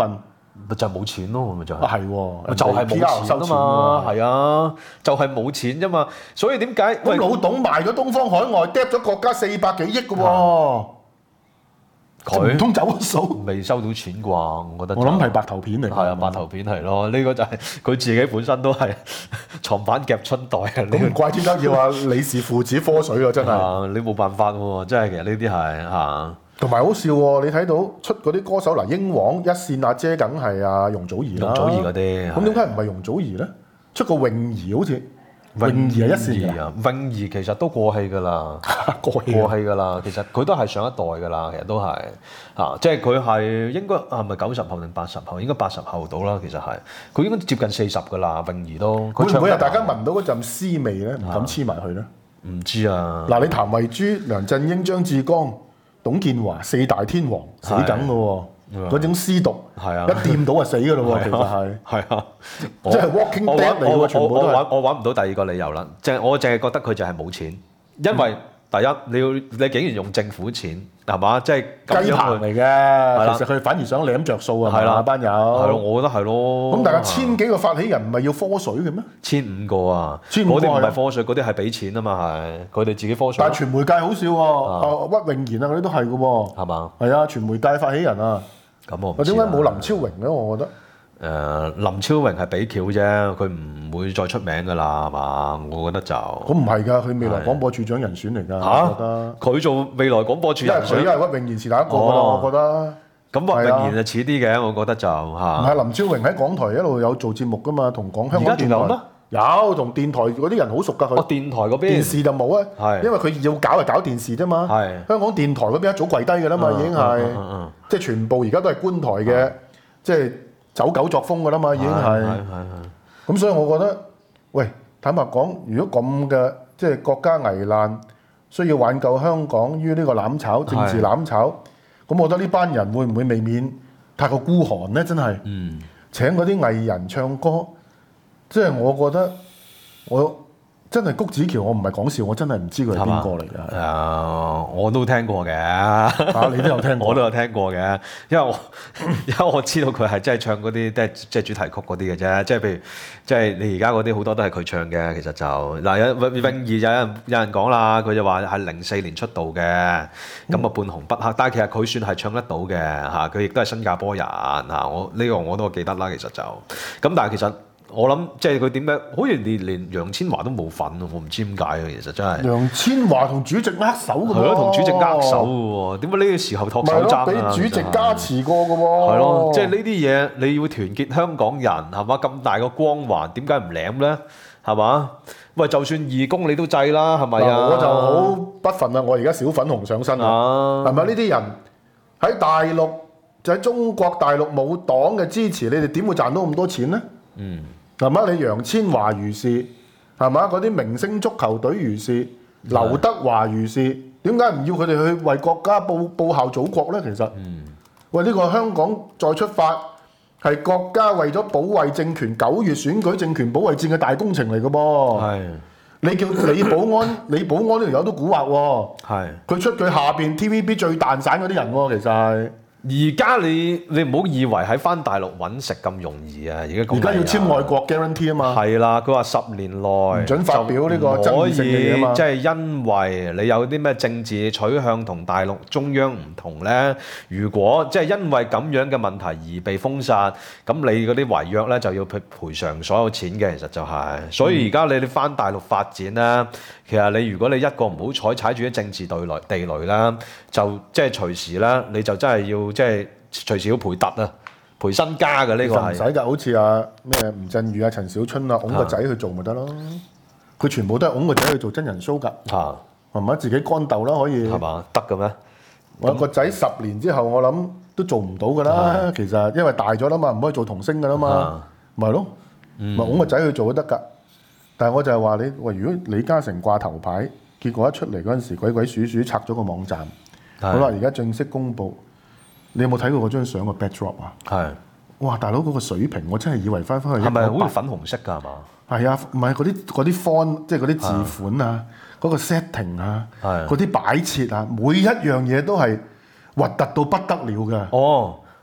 咪就係冇錢咯，咪就係。 係喎， 就係冇 PR 收錢錢啊嘛， 喎。 係啊，就係冇錢啫嘛，所以點解？ 咁老董賣咗東方海外，掟咗國家400幾億嘅喎， 佢唔通走咗數？ 未收到錢啩？我覺得我諗係白頭片嚟㗎。 係啊，白頭片係咯，呢個就係佢自己本身都係床板夾春袋啊！呢咁唔怪之得要話李氏父子科水啊，真係。 啊，你冇辦法喎，真係其實呢啲係嚇。 同埋好笑喎，你睇到出嗰啲歌手嗱，英皇一線阿姐梗係阿容祖兒啦。 容祖兒嗰啲， 咁點解唔係容祖兒咧？出個泳兒好似泳兒係一線㗎， 啊，泳兒其實都過氣㗎啦， 過氣過氣㗎啦。其實佢都係上一代㗎啦，其實都係嚇，即係佢係應該係咪90後定80後？應該80後到啦，其實係佢應該接近40㗎啦，泳兒都。 會唔會係大家聞聞到嗰陣絲味咧？唔敢黐埋去咧？ 唔知啊？ 嗱，你譚慧珠、梁振英、張志剛、董建華4大天王死梗㗎喎，嗰種絲毒係啊一掂到就死㗎咯喎，其實係。 係啊， 即係 Walking Dead 嚟喎，全部都係。 我揾唔到第二個理由啦，我淨係覺得佢就係冇錢，因為第一你竟然用政府錢係嘛，即係咁雞樣去棚嚟啦嘅，其實佢反而想舐着數啊， 係啦班友。 係咯，我覺得係咯。 咁大家千幾個發起人唔係要科水嘅咩？ 1500個啊， 1500 嗰啲唔係係科稅，嗰啲係俾錢啊嘛，係佢哋自己科稅但係傳媒界好少喎，屈永賢啊嗰啲都係嘅喎。 係嘛？ 係啊，傳媒界發起人啊。 咁我唔點知啦解冇林超榮咧？我覺得林超榮係俾橋啫，佢唔會再出名㗎啦，係嘛？我覺得就咁唔係㗎，佢未來廣播處長人選嚟㗎， 嚇我覺得。 佢做未來廣播處人選， 因為佢因為屈永賢是第一個㗎啦， 哦我覺得。 咁麥永賢就似啲嘅，我覺得就唔嚇。 係林超榮喺港台一路有做節目㗎嘛，同香港電而家仲有咩台有同電台嗰啲人好熟㗎佢。 我電台嗰電邊視就冇啊， 係因為佢要搞就搞電視啫嘛。 係香港電台嗰邊一早跪低㗎啦嘛，已經係，即係全部而家都係官台嘅，即係走狗作風㗎啦嘛，已經係。咁所以我覺得，喂，坦白講，如果咁嘅即係國家危難，需要挽救香港於呢個攬炒政治攬炒，咁我覺得呢班人會唔會未免太過孤寒咧？真係，請嗰啲藝人唱歌，即係我覺得我。真係谷子喬，我唔係講笑，我真係唔知佢係邊個嚟㗎。 我都聽過嘅。 你都有聽過？ 我都有聽過嘅，因為我知道佢係真係唱嗰啲即係主題曲嗰啲嘅啫。即係譬如，即係你而家嗰啲好多都係佢唱嘅。其實就嗱，泳兒就有人講啦，佢就話係04年出道嘅，咁啊半紅不黑。但係其實佢算係唱得到嘅嚇，佢亦都係新加坡人嚇。呢個我都記得啦。其實就咁，但係其實。我諗即係佢點解好似連楊千嬅都冇份啊！我唔知點解啊，其實真係。 楊千嬅同主席握手㗎喎。 係咯，同主席握手㗎喎。點解呢個時候托手踭啊？ 俾主席加持過㗎喎。 係咯，即係呢啲嘢你要團結香港人係嘛？咁大個光環，點解唔舐咧？係嘛？喂，就算義工你都制啦，係咪啊？ 我就好不忿啦！我而家小粉紅上身啊！係咪呢啲人喺大陸就喺中國大陸冇黨嘅支持，你哋點會賺到咁多錢咧？係嘛？你楊千嬅如是，係嘛？嗰啲明星足球隊如是，劉德華如是，點解唔要佢哋去為國家報效祖國咧？其實，喂，呢個香港再出發係國家為咗保衛政權9月選舉政權保衛戰嘅大工程嚟嘅噃。係，你叫李保安，李保安呢條友都蠱惑喎。係，佢出佢下邊 TVB 最蛋散嗰啲人喎，其實係。 而家你唔好以為喺翻大陸揾食咁容易啊！而家要簽外國 guarantee 啊嘛。 係啦，佢話10年內唔準發表呢個爭議性嘅嘢啊嘛。 即係因為你有啲咩政治取向同大陸中央唔同咧，如果即係因為咁樣嘅問題而被封殺，咁你嗰啲違約咧就要賠償所有錢嘅，其實就係。所以而家你翻大陸發展咧，其實你如果你一個唔好踩住啲政治地雷啦，就即係隨時咧你就真係要。即係隨時要賠突啊，賠身家嘅呢個係。 唔使㗎，好似咩吳鎮宇啊、陳小春啊，擁個仔去做咪得咯。佢全部都係擁個仔去做真人 show 㗎。嚇，係咪自己乾豆啦？可以。係嘛？得嘅咩？我個仔10年之後，我諗都做唔到㗎啦。其實因為大咗啦嘛，唔可以做童星㗎啦嘛。咪係咯，咪擁個仔去做都得㗎。但係我就係話你，喂，如果李嘉誠掛頭牌，結果一出嚟嗰陣時，鬼鬼祟祟拆咗個網站。好啦，而家正式公佈。你有冇睇過嗰張相個 backdrop 啊？係。哇！大佬嗰個水平，我真係以為翻去係咪好似粉紅色㗎係嘛？係啊，唔係嗰啲 font，即係嗰啲字款啊，嗰個 setting 啊，嗰啲擺設啊，每一樣嘢都係核突到不得了㗎。 哦，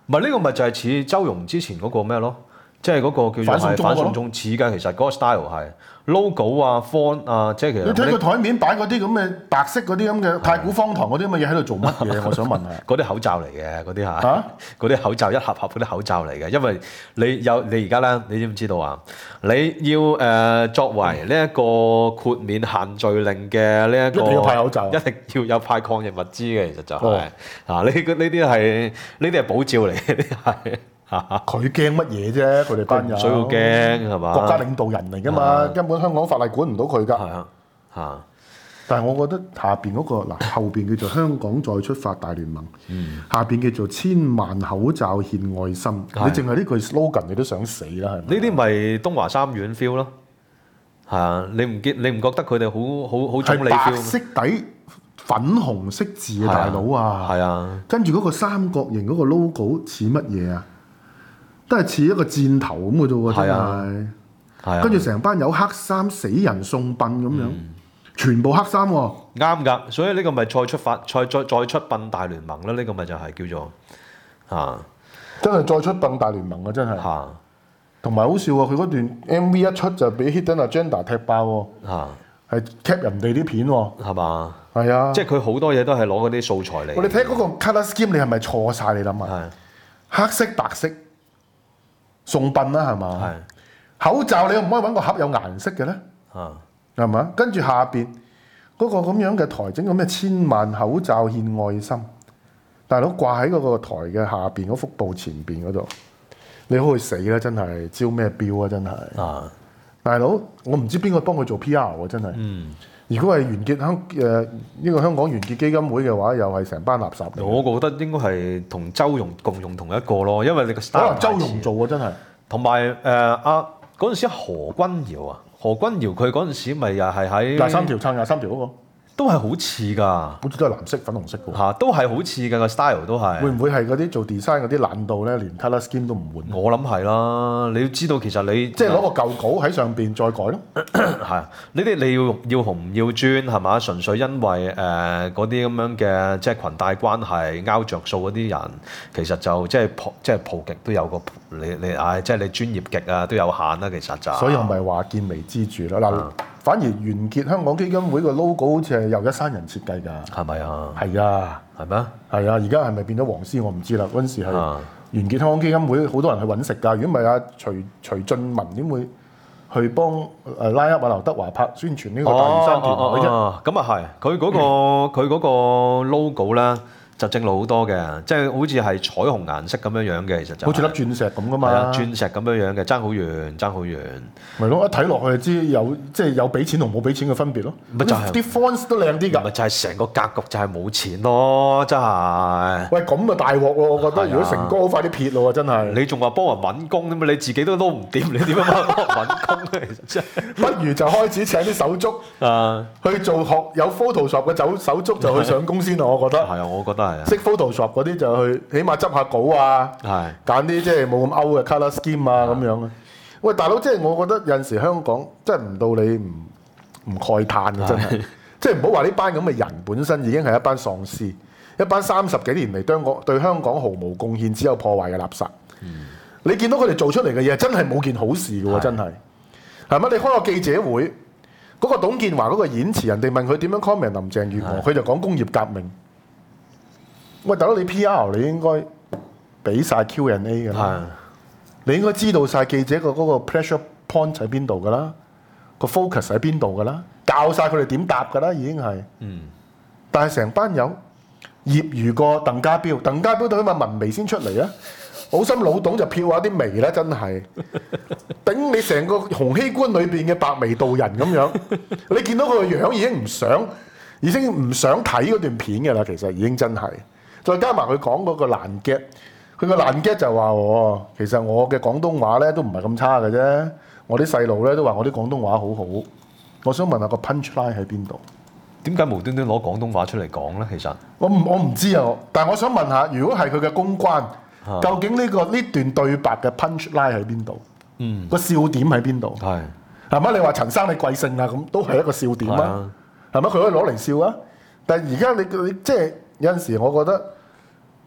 唔係呢個咪就係似周融之前嗰個咩咯？即係嗰個叫做係反送中似㗎，其實嗰個 style 係 logo 啊、font 啊，即係其實你睇個台面擺嗰啲咁嘅白色嗰啲咁嘅太古方糖嗰啲咁嘅嘢喺度做乜嘢？我想問下。 嗰啲口罩嚟嘅，嗰啲嗰啲口罩一盒盒嗰啲口罩嚟嘅，因為你而家咧，你知唔知道啊？你要作為呢一個豁免限聚令嘅呢一個， 一定要派口罩， 一定要有派抗疫物資嘅，其實就係呢啲係保照嚟嘅，呢啲係。 佢驚乜嘢啫？佢哋班人唔需要驚係嘛？ 國家領導人嚟㗎嘛，根本香港法例管唔到佢㗎。 係啊，嚇！ 但係我覺得下邊嗰個嗱後邊叫做香港再出發大聯盟，下邊叫做千萬口罩獻愛心。你淨係呢句 slogan 你都想死啦，係咪？ 呢啲咪東華三院 feel 咯，係啊！你唔覺得佢哋好總理 feel？係白色底粉紅色字啊，大佬啊！ 係啊！ 跟住嗰個三角形嗰個 logo 似乜嘢啊？都係似一個箭頭咁嘅啫喎，真係。跟住成班有黑衫死人送殯咁樣，全部黑衫喎。 啱㗎，所以呢個咪再出殯大聯盟啦。呢個咪就係叫做真係再出殯大聯盟啊！真係。同埋好笑啊！佢嗰段 MV 一出就俾 Hidden Agenda 踢爆喎。係 cap 人哋啲片喎。係嘛？ 係啊。 即係佢好多嘢都係攞嗰啲素材嚟。 我哋睇嗰個 colour scheme，你係咪錯晒？你諗下。黑色白色。送殯啦，係嘛？口罩你可唔可以揾個盒有顏色嘅咧？係嘛？跟住下邊嗰個咁樣嘅台整個咩千萬口罩獻愛心，大佬掛喺嗰個台嘅下邊嗰幅布前邊嗰度，你好去死啦！真係招咩標啊！真係大佬，我唔知邊個幫佢做 PR 喎！真係。如果係完結呢個香港完結基金會嘅話，又係成班垃圾嚟。 我覺得應該係同周融共用同一個咯，因為你個 style 可能周融做啊，真係。 同埋嗰陣時何君堯啊，何君堯佢嗰陣時咪又係喺廿三條撐廿三條嗰個。 都係好似㗎， 好似都係藍色、粉紅色嘅喎。都係好似㗎個 style 都係。 會唔會係嗰啲做 design 嗰啲懶到咧，連 colour scheme 都唔換？ 我諗係啦，你要知道其實你即係攞個舊稿喺上邊再改咯。 係啊，呢啲你要紅唔要專係嘛？純粹因為嗰啲咁樣嘅即係裙帶關係拗着數嗰啲人，其實就即係蒲極都有個你即係你專業極啊都有限啦，其實就。 所以我咪話見微知著啦嗱。反而完結香港基金會個 logo 好似係由一山人設計㗎， 係咪啊？ 係啊， 係咩？ 係啊，而家係咪變咗黃絲我唔知啦。嗰陣時係完結香港基金會，好多人去揾食㗎。如果唔係阿徐俊文點會去幫拉up阿劉德華拍宣傳呢個大嶼山填海啫？ 咁啊係，佢嗰個 logo 咧。就正路好多嘅，即係好似係彩虹顏色咁樣樣嘅，其實就好似粒鑽石咁噶嘛。 係啊，鑽石咁樣樣嘅，爭好遠，爭好遠。 咪咯，一睇落去就知有俾錢同冇俾錢嘅分別咯。 咪就係啲 fonts 都靚啲㗎。 咪就係成個格局就係冇錢咯，真係。 喂，咁啊大鑊喎！我覺得如果成哥好快啲撇咯喎，真係。 你仲話幫人揾工咁嘛？你自己都撈唔掂，你點樣幫人揾工咧？其實不如就開始請啲手足去做學有 Photoshop 嘅手足就去上工先啦，我覺得。 係啊，我覺得。 識 Photoshop 嗰啲就去，起碼執下稿啊，揀啲即係冇咁 out 嘅 colour scheme 啊咁樣啊。喂，大佬，即係我覺得有陣時香港真係唔到你唔慨嘆嘅，真係。即係唔好話呢班咁嘅人本身已經係一班喪屍，一班30幾年嚟對香港毫無貢獻，只有破壞嘅垃圾。你見到佢哋做出嚟嘅嘢，真係冇件好事嘅喎，真係。係咪？你開個記者會，嗰個董建華嗰個演詞，人哋問佢點樣 comment 林鄭月娥，佢就講工業革命。喂，大佬，你 PR 你應該俾晒 Q&A 㗎啦，你應該知道晒記者個嗰個 pressure point 喺邊度㗎啦，個 focus 喺邊度㗎啦，教晒佢哋點答㗎啦，已經係。但係成班友業餘過鄧家彪都起碼文眉先出嚟啊！好心老董就漂下啲眉啦，真係頂你成個洪熙官裏邊嘅白眉道人咁樣，你見到佢個樣已經唔想睇嗰段片㗎啦，其實已經真係。再加埋佢講嗰個爛 gag，佢個爛 gag就話喎，其實我嘅廣東話咧都唔係咁差嘅啫，我啲細路咧都話我啲廣東話好好。我想問下個 punchline 喺邊度？ 點解無端端攞廣東話出嚟講咧？其實我唔知啊，但係我想問下，如果係佢嘅公關，究竟呢段對白嘅 punchline 喺邊度？個笑點喺邊度？係咪？你話陳生你貴姓啊？咁都係一個笑點啊？係咪？佢可以攞嚟笑啊？但係而家你即係有陣時，我覺得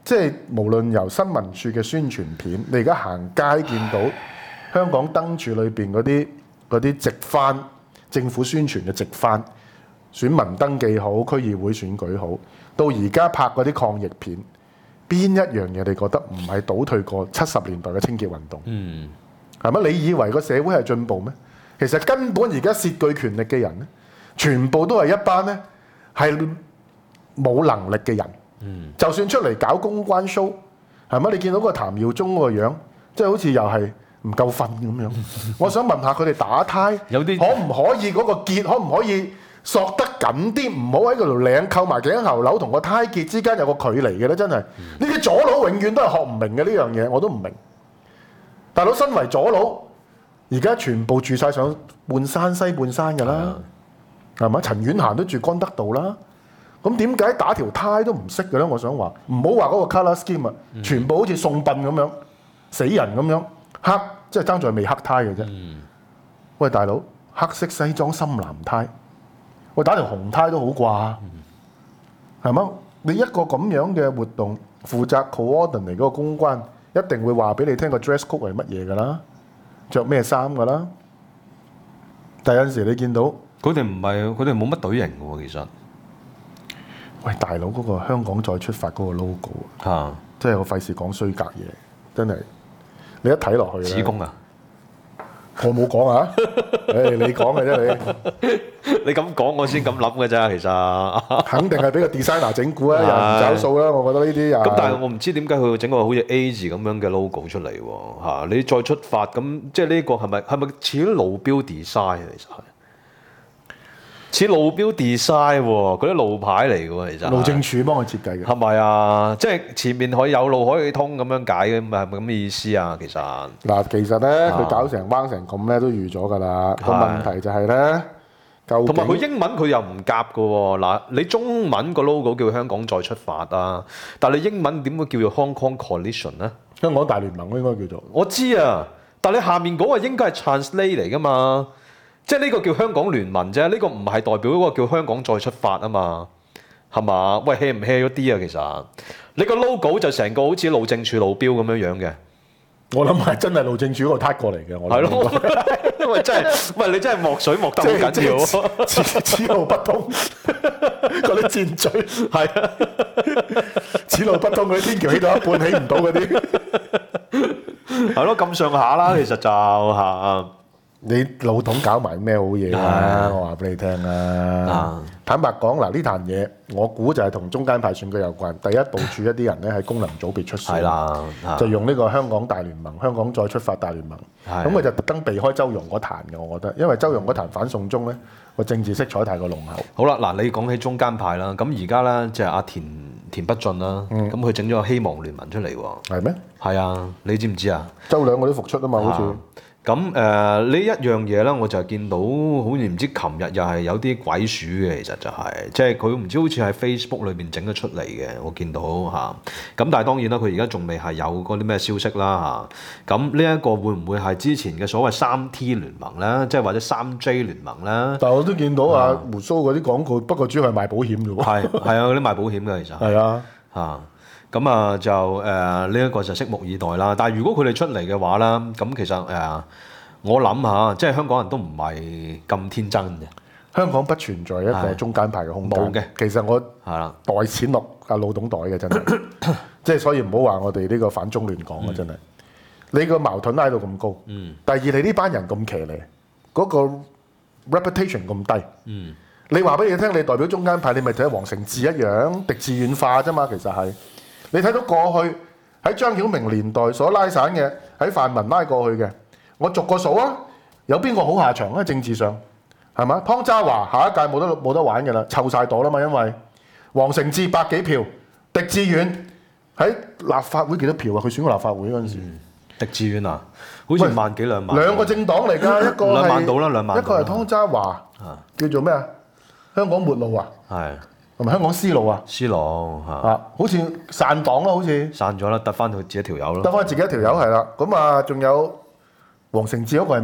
即係無論由新聞處嘅宣傳片，你而家行街見到香港燈柱裏邊嗰啲直幡政府宣傳嘅直幡，選民登記好、區議會選舉好，到而家拍嗰啲抗疫片，邊一樣嘢你覺得唔係倒退過70年代嘅清潔運動？係咪？你以為個社會係進步咩？其實根本而家竊據權力嘅人咧，全部都係一班咧係冇能力嘅人。就算出嚟搞公關 show， 係咪？你見到個譚耀宗個樣，即係好似又係唔夠瞓咁樣。我想問下佢哋打呔， 有啲可唔可以嗰個結可唔可以索得緊啲？唔好喺嗰條領扣埋頸喉紐同個呔結之間有個距離嘅咧，真係呢啲左佬永遠都係學唔明嘅呢樣嘢，我都唔明。大佬身為左佬，而家全部住晒上半山西半山㗎啦，係咪？陳婉嫻都住干德道啦。咁點解打條呔都唔識嘅咧？我想話唔好話嗰個 colour scheme 啊，全部好似送殯咁樣，死人咁樣黑，即係爭在未黑呔嘅啫。喂，大佬，黑色西裝深藍呔，喂打條紅呔都好啩，係嗎？你一個咁樣嘅活動，負責 coordinate 嗰個公關，一定會話俾你聽個 dress code 係乜嘢㗎啦，着咩衫㗎啦。但有陣時你見到佢哋冇乜隊形嘅喎，其實。 喂，大佬嗰個香港再出發嗰個 logo 啊， 即係我費事講衰格嘢，真係你一睇落去咧。 子宮啊！ 我冇講啊，誒你講嘅啫你。 你咁講我先咁諗嘅咋，其實。 肯定係俾個 designer 整蠱啊，又唔找數啦，我覺得呢啲又。 咁但係我唔知點解佢會整個好似 A 字咁樣嘅 logo 出嚟喎嚇，你再出發咁，即係呢個係咪似啲路標 design 啊？其實係。似路標 design 喎，嗰啲路牌嚟嘅喎，其實。路政署幫佢設計嘅。 係咪啊？即係前面可以有路可以通咁樣解嘅，係咪咁嘅意思啊？其實。 嗱，其實咧，佢搞成彎成咁咧，都預咗㗎啦。個問題就係咧，究竟。 同埋佢英文佢又唔夾嘅喎。嗱，你中文個 logo 叫香港再出發啊，但係你英文點會叫做 Hong Kong Coalition 咧？ 香港大聯盟應該叫做。 我知啊，但係你下面嗰個應該係 translate 嚟㗎嘛。即係呢個叫香港聯盟啫，呢個唔係代表嗰個叫香港再出發啊嘛，係嘛？喂 hea 唔 hea 咗啲啊？其實你個 logo 就成個好似路政署路標咁樣樣嘅。 我諗係真係路政署嗰個 tag 過嚟嘅。 係咯，因為真係，喂你真係莫水莫得好緊要喎， 此路不通嗰啲箭嘴係啊，此路不通嗰啲天橋起到一半起唔到嗰啲， 係咯咁上下啦，其實就嚇。 你老董搞埋咩好嘢啊？我話俾你聽啊！坦白講嗱，呢壇嘢我估就係同中間派選舉有關。第一部署一啲人咧喺功能組別出選，就用呢個香港大聯盟、香港再出發大聯盟。咁佢就特登避開周融嗰壇嘅，我覺得，因為周融嗰壇反送中咧個政治色彩太過濃厚。 好啦，嗱你講起中間派啦，咁而家咧就係阿田北俊啦，咁佢整咗個希望聯盟出嚟喎。係咩？係啊，你知唔知啊？ 周兩個都復出啊嘛，好似。 咁呢一樣嘢咧，我就見到好似唔知琴日又係有啲鬼鼠嘅，其實就係、即係佢唔知好似喺 Facebook 裏邊整咗出嚟嘅，我見到嚇。咁但係當然啦，佢而家仲未係有嗰啲咩消息啦嚇。咁呢一個會唔會係之前嘅所謂3T 聯盟咧，即係或者3J 聯盟咧？ 但係我都見到啊胡鬚嗰啲廣告，不過主要係賣保險啫喎。係啊，嗰啲賣保險嘅其實。係啊嚇。咁啊就呢一個就拭目以待啦。但係如果佢哋出嚟嘅話啦，咁其實我諗下，即係香港人都唔係咁天真嘅。香港不存在一個中間派嘅空間。冇嘅。其實我袋錢落阿老董袋嘅真係，即係所以唔好話我哋呢個反中亂港啊！真係，你個矛盾拉到咁高。第二你呢班人咁騎呢，嗰個 reputation 咁低。你話俾你聽，你代表中間派，你咪睇黃成智一樣，狄志遠化啫嘛，其實係。你睇到過去喺張曉明年代所拉散嘅，喺泛民拉過去嘅，我逐個數啊，有邊個好下場啊？政治上係嘛？湯家驊下一屆冇得玩嘅啦，湊晒朵啦嘛，因為黃成智百幾票，狄志遠喺立法會幾多票啊？佢選過立法會嗰陣時，狄志遠啊，好似萬幾兩萬。兩個政黨嚟㗎，一個係2萬到啦，2萬。一個係湯家驊，叫做咩啊？香港末路啊。係。同埋香港絲路啊，絲路嚇，好似散黨啦，好似散咗啦，得翻佢自己條友咯，得翻自己一條友係啦。咁啊，仲有黃成智嗰個係咩啊？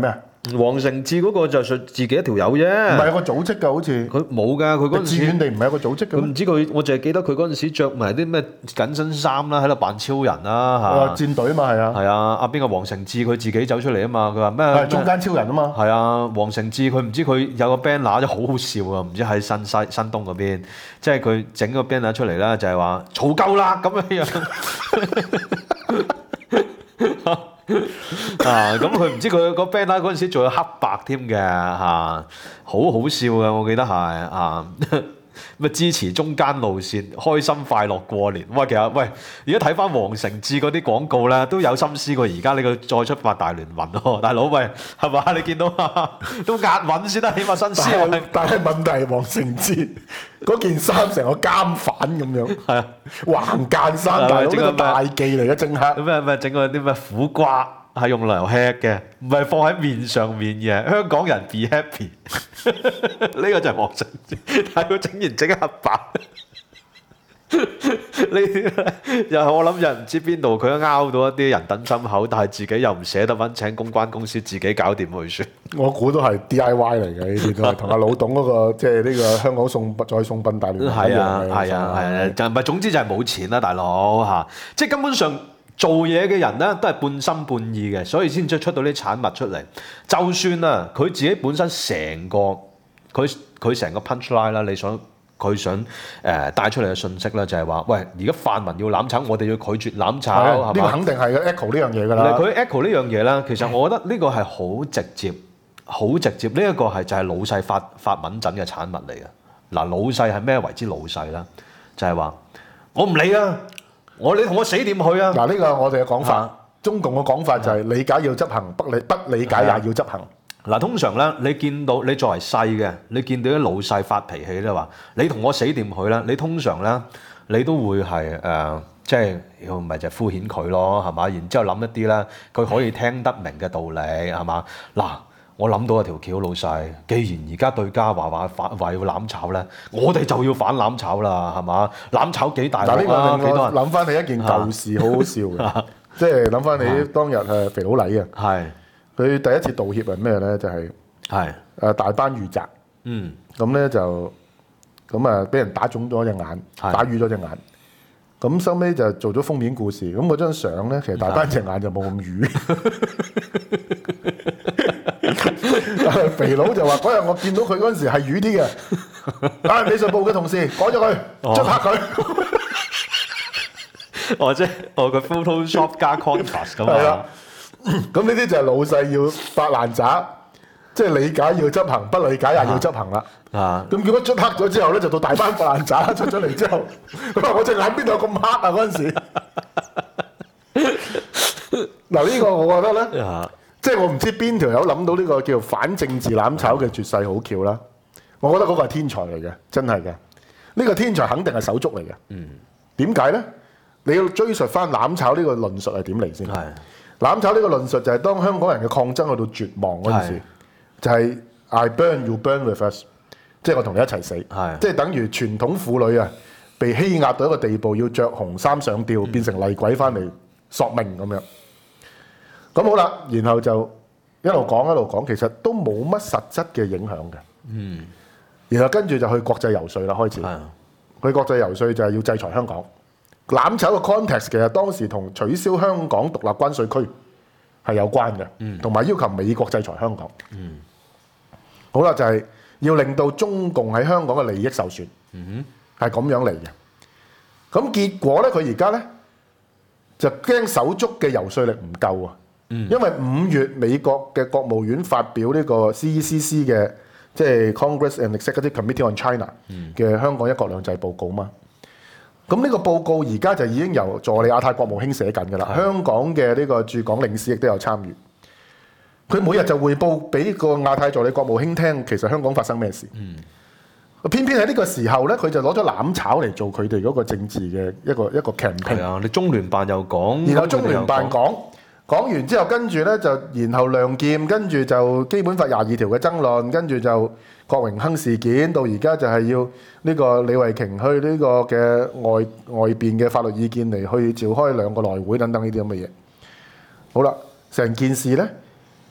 黃成智嗰個就係自己一條友啫， 唔係有個組織㗎，好似佢冇㗎，佢嗰陣時志願地唔係有個組織嘅咩？ 佢唔知佢，我淨係記得佢嗰陣時著埋啲咩緊身衫啦，喺度扮超人啦嚇。 戰隊嘛係啊， 係啊，阿邊個黃成智佢自己走出嚟啊嘛，佢話咩？ 係中間超人啊嘛。 係啊，黃成智佢唔知佢有個 banner 就好好笑啊，唔知喺新東嗰邊，即係佢整個 banner 出嚟啦，就係話嘈夠啦咁樣樣。咁佢唔知佢個 banner 嗰陣時仲有黑白添嘅嚇，好好笑嘅，我記得係啊。咩支持中間路線，開心快樂過年。喂，其實喂，而家睇翻黃成智嗰啲廣告咧，都有心思過而家呢個再出發大聯盟喎，大佬喂，係嘛？你見到都押韻先得，起碼新鮮。 但係問題係黃成智嗰件衫成個監犯咁樣， 係啊， 橫間衫大佬呢個大忌嚟嘅政客。 咩整個啲咩苦瓜係用嚟吃嘅，唔係放喺面上面嘅。香港人 be happy， 呢個就係黃成智，但係佢整完整黑白。呢啲咧又係我諗又唔知邊度，佢都拗到一啲人等心口，但係自己又唔捨得揾請公關公司自己搞掂佢算。 我估都係 DIY 嚟嘅，呢啲都係同阿老董嗰個即係呢個香港再送殯大聯盟一樣嘅。 係啊，就唔係總之就係冇錢啦，大佬嚇，即係根本上。做嘢嘅人咧都係半心半意嘅，所以先出到啲產物出嚟。就算啊，佢自己本身成個佢成個 punchline 啦，佢想帶出嚟嘅信息咧，就係話：喂，而家泛民要攬炒，我哋要拒絕攬炒，係嘛？ 呢個肯定係嘅 echo 呢樣嘢㗎啦。 佢 echo 呢樣嘢啦，其實我覺得呢個係好直接，好直接。呢一個係就係老細發敏陣嘅產物嚟嘅。嗱，老細係咩為之老細啦？就係話我唔理啊！你同我死點去啊！ 嗱，呢個我哋嘅講法，中共嘅講法就係理解要執行，不理解也要執行。 嗱，通常咧，你見到你作為細嘅，你見到啲老細發脾氣咧話，你同我死點去啦！你通常咧，你都會係即係唔係就敷衍佢咯，係嘛？然之後諗一啲咧，佢可以聽得明嘅道理，係嘛？嗱。我諗到有條橋，老細。既然而家對家話要攬炒咧，我哋就要反攬炒啦，係嘛？攬炒幾大鑊啊？ 嗱，呢個令我諗翻起一件舊事，好好笑嘅，即係諗翻起當日肥佬黎啊，佢第一次道歉係咩咧？就係大班遇襲，咁咧就俾人打腫咗隻眼，打瘀咗隻眼。咁收尾就做咗封面故事。咁嗰張相咧，其實大班隻眼就冇咁瘀。肥佬就話：嗰日我見到佢嗰陣時係瘀啲嘅，美術部嘅同事改咗佢，捽黑佢。 即係個 Photoshop 加 contrast 咁啊。 咁呢啲就係老細要發爛渣，即係理解要執行，不理解也要執行啦。咁結果捽黑咗之後咧，就到大班發爛渣出咗嚟之後，佢話：我隻眼邊度有咁黑啊？嗰陣時，嗱呢個我覺得咧。即係我唔知邊條友諗到呢個叫反政治攬炒嘅絕世好橋啦！我覺得嗰個係天才嚟嘅，真係嘅。呢個天才肯定係手足嚟嘅。點解咧？你要追溯翻攬炒呢個論述係點嚟先？攬炒呢個論述就係當香港人嘅抗爭去到絕望嗰陣時，就係 I burn you burn with us， 即係我同你一齊死。即係等於傳統婦女啊，被欺壓到一個地步，要着紅衫上吊，變成厲鬼翻嚟索命咁樣。咁好啦，然後就一路講，其實都冇乜實質嘅影響嘅。然後跟住就去國際遊說啦，開始。去國際遊說就係要制裁香港。攬炒嘅 context 其實當時同取消香港獨立關稅區係有關嘅，同埋要求美國制裁香港。好啦，就係要令到中共喺香港嘅利益受損，係咁樣嚟嘅。咁結果咧，佢而家咧就驚手足嘅遊說力唔夠啊！因為5月美國嘅國務院發表呢個 CECC 嘅即係 Congress and Executive Committee on China 嘅香港一國兩制報告嘛。咁呢個報告而家就已經由助理亞太國務卿寫緊㗎啦。香港嘅呢個駐港領事亦都有參與。佢每日就匯報俾個亞太助理國務卿聽，其實香港發生咩事。偏偏喺呢個時候咧，佢就攞咗攬炒嚟做佢哋嗰個政治嘅一個 campaign。 係啊，你中聯辦又講， 然後中聯辦講完之後，跟住咧就然後亮劍，跟住就基本法22條嘅爭論，跟住就郭榮鏗事件，到而家就係要呢個李慧瓊去呢個嘅外邊嘅法律意見嚟去召開2個內會等等呢啲咁嘅嘢。好啦，成件事咧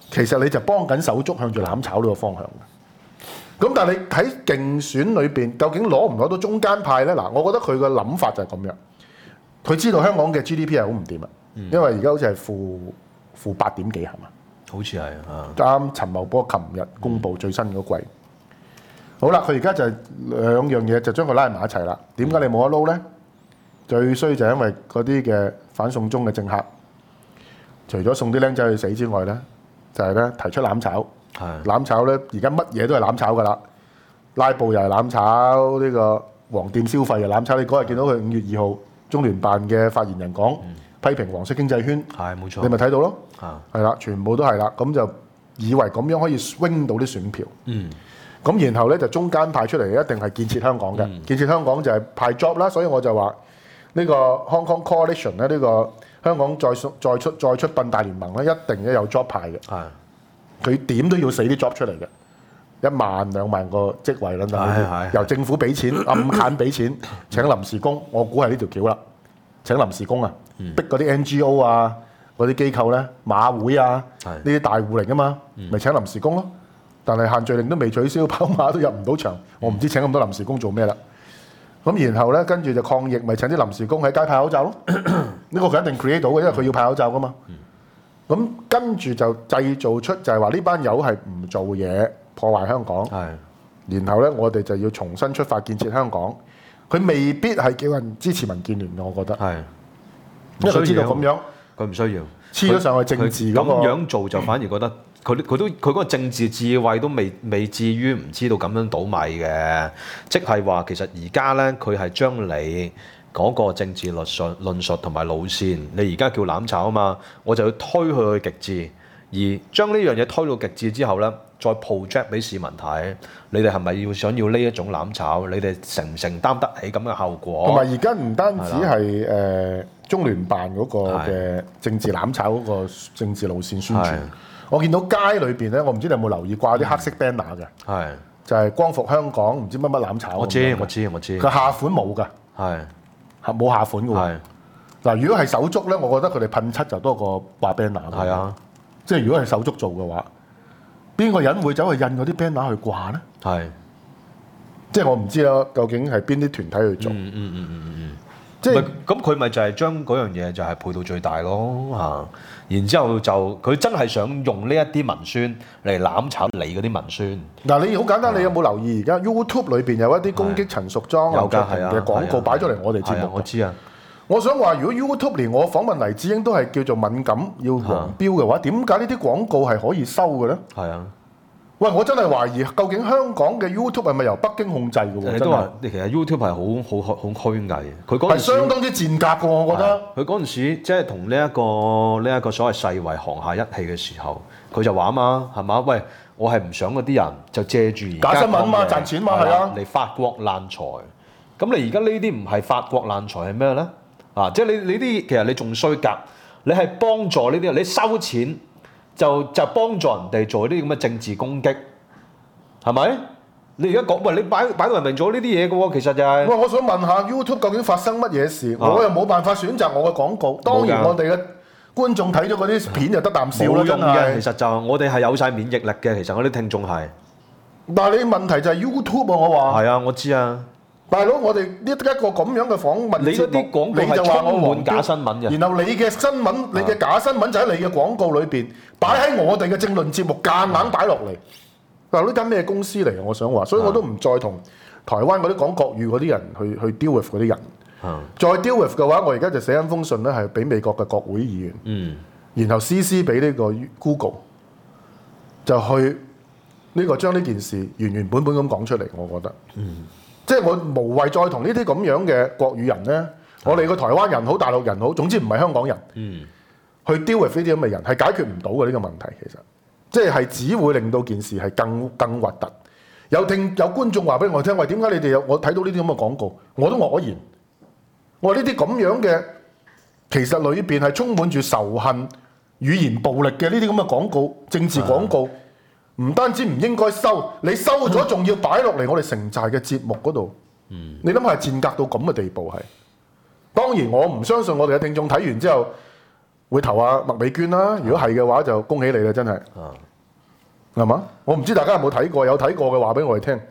其實你就幫緊手足向住攬炒呢個方向嘅。咁但係你喺競選裏邊，究竟攞唔攞到中間派呢？嗱，我覺得佢個諗法就係咁樣。佢知道香港嘅 GDP 係好唔掂啊，因為而家好似係負8點幾係嘛？ 好似係啊。 啱陳茂波琴日公布最新嗰季。好啦，佢而家就兩樣嘢就將佢拉埋一齊啦。點解你冇得撈呢？最衰就係因為嗰啲嘅反送中嘅政客，除咗送啲僆仔去死之外呢，就係咧提出攬炒。攬炒咧，而家乜嘢都係攬炒噶啦。拉布又係攬炒，呢個黃店消費又攬炒。你嗰日見到佢5月2號中聯辦嘅發言人講，批評黃色經濟圈， 係冇錯。 你咪睇到咯，係啦，全部都係啦。咁就以為咁樣可以 swing 到啲選票。咁然後咧就中間派出嚟，一定係建設香港嘅。建設香港就係派 job 啦，所以我就話呢個 Hong Kong Coalition 咧，呢個香港再出殯大聯盟咧，一定有 job 派嘅。佢點都要死啲 job 出嚟嘅，1萬2萬個職位啦，由政府俾錢，暗砍俾錢請臨時工，我估係呢條橋啦。請臨時工啊，逼嗰啲 NGO 啊，嗰啲機構咧，馬會啊，呢啲大戶嚟噶嘛，咪請臨時工咯。但係限聚令都未取消，跑馬都入唔到場，我唔知請咁多臨時工做咩啦。咁然後咧，跟住就抗疫，咪請啲臨時工喺街派口罩咯。呢個佢一定 create 到嘅，因為佢要派口罩噶嘛。咁跟住就製造出就係話呢班友係唔做嘢，破壞香港。然後咧，我哋就要重新出發建設香港。佢未必係叫人支持民建聯嘅，我覺得。因為佢知道咁樣， 佢唔需要黐咗上去政治嗰個。 咁樣做就反而覺得佢嗰個政治智慧都未至於唔知道咁樣倒米嘅。即係話其實而家咧，佢係將你嗰個政治論述同埋路線，你而家叫攬炒啊嘛，我就要推佢去極致，而將呢樣嘢推到極致之後咧，再 project 俾市民睇，你哋係咪想要呢一種攬炒？你哋承唔承擔得起咁嘅後果？ 同埋而家唔單止係中聯辦嗰個嘅政治攬炒嗰個政治路線宣傳，我見到街裏邊咧，我唔知你有冇留意掛啲黑色 banner 嘅，就係光復香港，唔知乜乜攬炒。我知。佢下款冇㗎。冇下款嘅喎。嗱，如果係手足咧，我覺得佢哋噴漆就多過掛 banner。即係如果係手足做嘅話，邊個人會走去印嗰啲 banner 去掛咧？即係我唔知啦，究竟係邊啲團體去做？即係咁佢咪就係將嗰樣嘢就係配到最大咯然之後就佢真係想用呢一啲文宣嚟攬炒你嗰啲文宣。 嗱，你好簡單，你有冇留意而家 YouTube 裏邊有一啲攻擊陳淑莊、林卓廷嘅廣告擺咗嚟我哋節目？ 我知啊。 我想話，如果 YouTube 連我訪問黎智英都係叫做敏感要黃標嘅話，點解呢啲廣告係可以收嘅咧？喂，我真係懷疑，究竟香港嘅 YouTube 係咪由北京控制嘅喎？ 你都話，其實 YouTube 係好虛偽，佢嗰陣時係相當之賤格嘅，我覺得。 佢嗰陣時即係同呢一個所謂世衛沆瀣一氣嘅時候，佢就話啊嘛，係嘛？喂，我係唔想嗰啲人就借住而家假新聞嘛，賺錢嘛，係啊， 嚟發國難財。咁你而家呢啲唔係發國難財係咩咧？即係你啲其實你仲衰格，你係幫助呢啲人，你收錢。就幫助人哋做啲咁嘅政治攻擊，係咪？你而家講喂，你擺到人明做呢啲嘢嘅喎，其實就係。喂， 我想問下 YouTube 究竟發生乜嘢事？我又冇辦法選擇我嘅廣告。當然我哋嘅觀眾睇咗嗰啲片就得啖笑啦，真係。 其實就我哋係有晒免疫力嘅，其實我啲聽眾係。 但係你問題就係 YouTube 啊，我話。 係啊，我知啊。 大佬，我哋呢一個咁樣嘅訪問， 你嗰啲廣告係充滿假新聞嘅。 然後你嘅新聞，你嘅假新聞就喺你嘅廣告裏邊擺喺我哋嘅政論節目夾硬擺落嚟。嗱，呢間咩公司嚟啊？我想話，所以我都唔再同台灣嗰啲講國語嗰啲人去 deal with 嗰啲人。再 deal with 嘅話，我而家就寫緊封信咧，係俾美國嘅國會議員。然後 CC 俾呢個 Google，就去呢個將呢件事原原本本咁講出嚟。我覺得。即係我無謂再同呢啲咁樣嘅國語人咧，我哋個台灣人好、大陸人好，總之唔係香港人，去 deal with 呢啲咁嘅人係解決唔到嘅呢個問題。其實即係只會令到件事係更核突。有觀眾話俾我聽，喂，點解你哋我睇到呢啲咁嘅廣告，我都愕然。我話呢啲咁樣嘅，其實裏邊係充滿住仇恨、語言暴力嘅呢啲咁嘅廣告、政治廣告。唔單止唔應該收，你收咗仲要擺落嚟我哋城寨嘅節目嗰度。你諗下係賤格到咁嘅地步係。當然我唔相信我哋嘅聽眾睇完之後會投下麥美娟啦。如果係嘅話，就恭喜你啦，真係。係嘛？我唔知大家有冇睇過，有睇過嘅話俾我哋聽。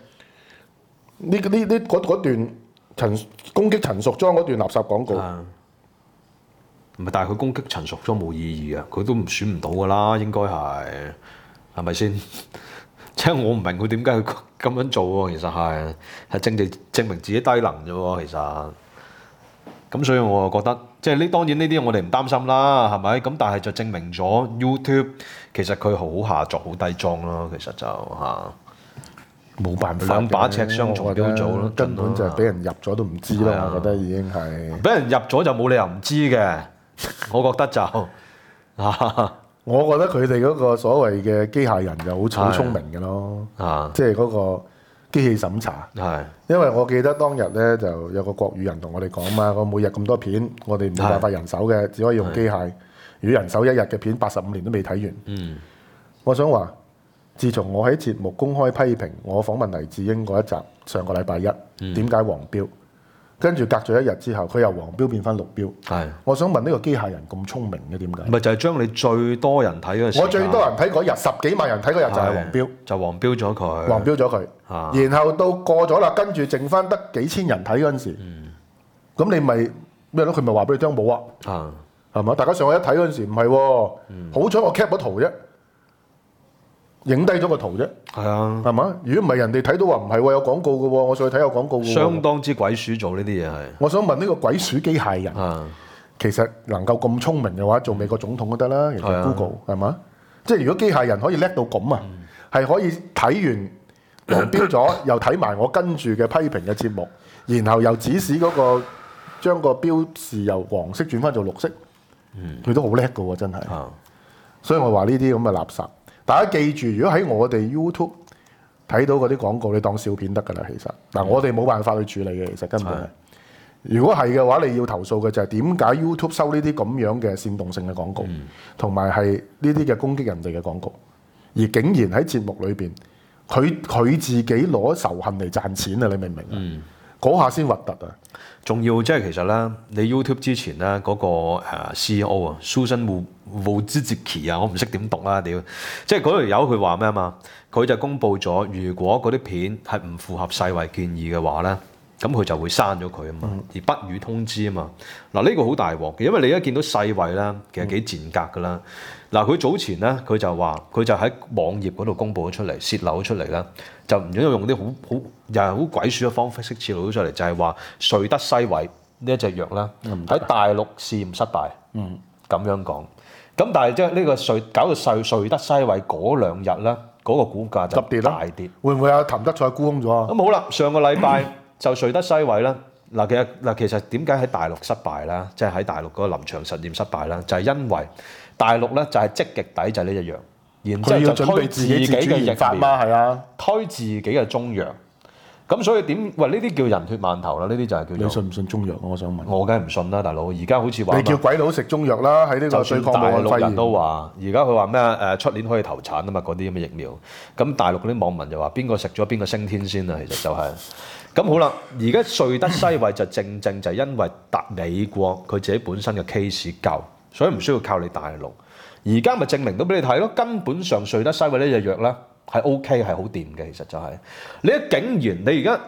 嗰段攻擊陳淑莊嗰段垃圾廣告， 唔係，但係佢攻擊陳淑莊冇意義啊！佢都唔選唔到㗎啦，應該係咪先？即係我唔明佢點解佢咁樣做喎。其實係證明自己低能啫喎。其實咁，所以我就覺得即係當然呢啲我哋唔擔心啦，係咪？咁但係就證明咗 YouTube 其實佢好下作、好低裝咯。其實就冇辦法， 兩把尺雙重標準咯， 根本就係俾人入咗都唔知啦。我覺得已經係俾人入咗就冇理由唔知嘅。我覺得就我覺得佢哋嗰個所謂嘅機械人就好聰明嘅咯，即係嗰個機器審查。因為我記得當日咧就有個國語人同我哋講嘛，我每日咁多片，我哋冇辦法人手嘅，只可以用機械。如果人手一日嘅片85年都未睇完。我想話，自從我喺節目公開批評我訪問黎智英嗰一集，上個禮拜一點解黃標？跟住隔咗一日之後，佢由黃標變翻綠標。我想問呢個機械人咁聰明嘅點解？ 咪就係將你最多人睇嘅時間， 我最多人睇嗰日10幾萬人睇嗰日就係黃標， 就黃標咗佢， 黃標咗佢。然後到過咗啦，跟住剩翻得幾千人睇嗰陣時，咁你咪咩咯？佢咪話俾你聽冇啊？係嘛？大家上去一睇嗰陣時唔係喎，好彩我 cap 咗圖啫。影低咗個圖啫，係嘛？如果唔係人哋睇到話唔係喎，有廣告嘅喎，我上去睇有廣告嘅喎。相當之鬼鼠做呢啲嘢係。我想問呢個鬼鼠機械人，其實能夠咁聰明嘅話，做美國總統都得啦。其實 Google 係嘛？即係如果機械人可以叻到咁啊，係可以睇完黃標咗，又睇埋我跟住嘅批評嘅節目，然後又指使嗰個將個標示由黃色轉翻做綠色，佢都好叻嘅喎，真係。所以我話呢啲咁嘅垃圾。大家記住，如果喺我哋 YouTube 睇到嗰啲廣告，你當笑片得㗎啦。其實嗱，我哋冇辦法去處理嘅，其實根本係。如果係嘅話，你要投訴嘅就係點解 YouTube 收呢啲咁樣嘅煽動性嘅廣告，同埋係呢啲嘅攻擊人哋嘅廣告，而竟然喺節目裏邊，佢自己攞仇恨嚟賺錢啊！你明唔明啊？嗰下先核突啊！ 仲要即係其實咧，你 YouTube 之前咧嗰個CEO 啊 ，Susan Wojcicki 啊，我唔識點讀啦屌！即係嗰條友佢話咩啊嘛？佢就公佈咗，如果嗰啲片係唔符合世衛建議嘅話咧，咁佢就會刪咗佢啊嘛，而不予通知啊嘛。嗱呢個好大鑊嘅，因為你而家見到世衛咧，其實幾賤格㗎啦。嗱佢早前咧，佢就話佢就喺網頁嗰度公佈咗出嚟，泄漏咗出嚟啦，就唔用啲好又係好鬼鼠嘅方式泄露咗出嚟，就係話瑞德西韋呢一隻藥啦，喺大陸試驗失敗，咁樣講。咁但係即係呢個搞到瑞德西韋嗰2日咧，嗰個股價就大跌。 會唔會阿譚德塞沽空咗啊？ 咁好啦，上個禮拜就瑞德西韋啦。其實點解喺大陸失敗啦？即係喺大陸嗰個臨場實驗失敗啦，就係因為大陸咧就係積極抵制呢隻藥，然之後就推自己嘅疫苗，推自己嘅中藥。咁所以喂呢啲叫人血饅頭啦，呢啲就係叫做。 你信唔信中藥？我想問。 我梗係唔信啦，大佬。而家好似話。 你叫鬼佬食中藥啦，喺呢個對抗武漢肺炎。 大陸人都話，而家佢話咩？出年可以投產啊嘛，嗰啲咁嘅疫苗。咁大陸嗰啲網民就話：邊個食咗邊個升天先啊？其實就係。咁好啦，而家瑞德西韋就正就係因為美國佢自己本身嘅 case 夠，所以唔需要靠你大陸。而家咪證明到俾你睇咯，根本上瑞德西韋呢隻藥咧係 OK 係好掂嘅，其實就係、是、你一竟然你而家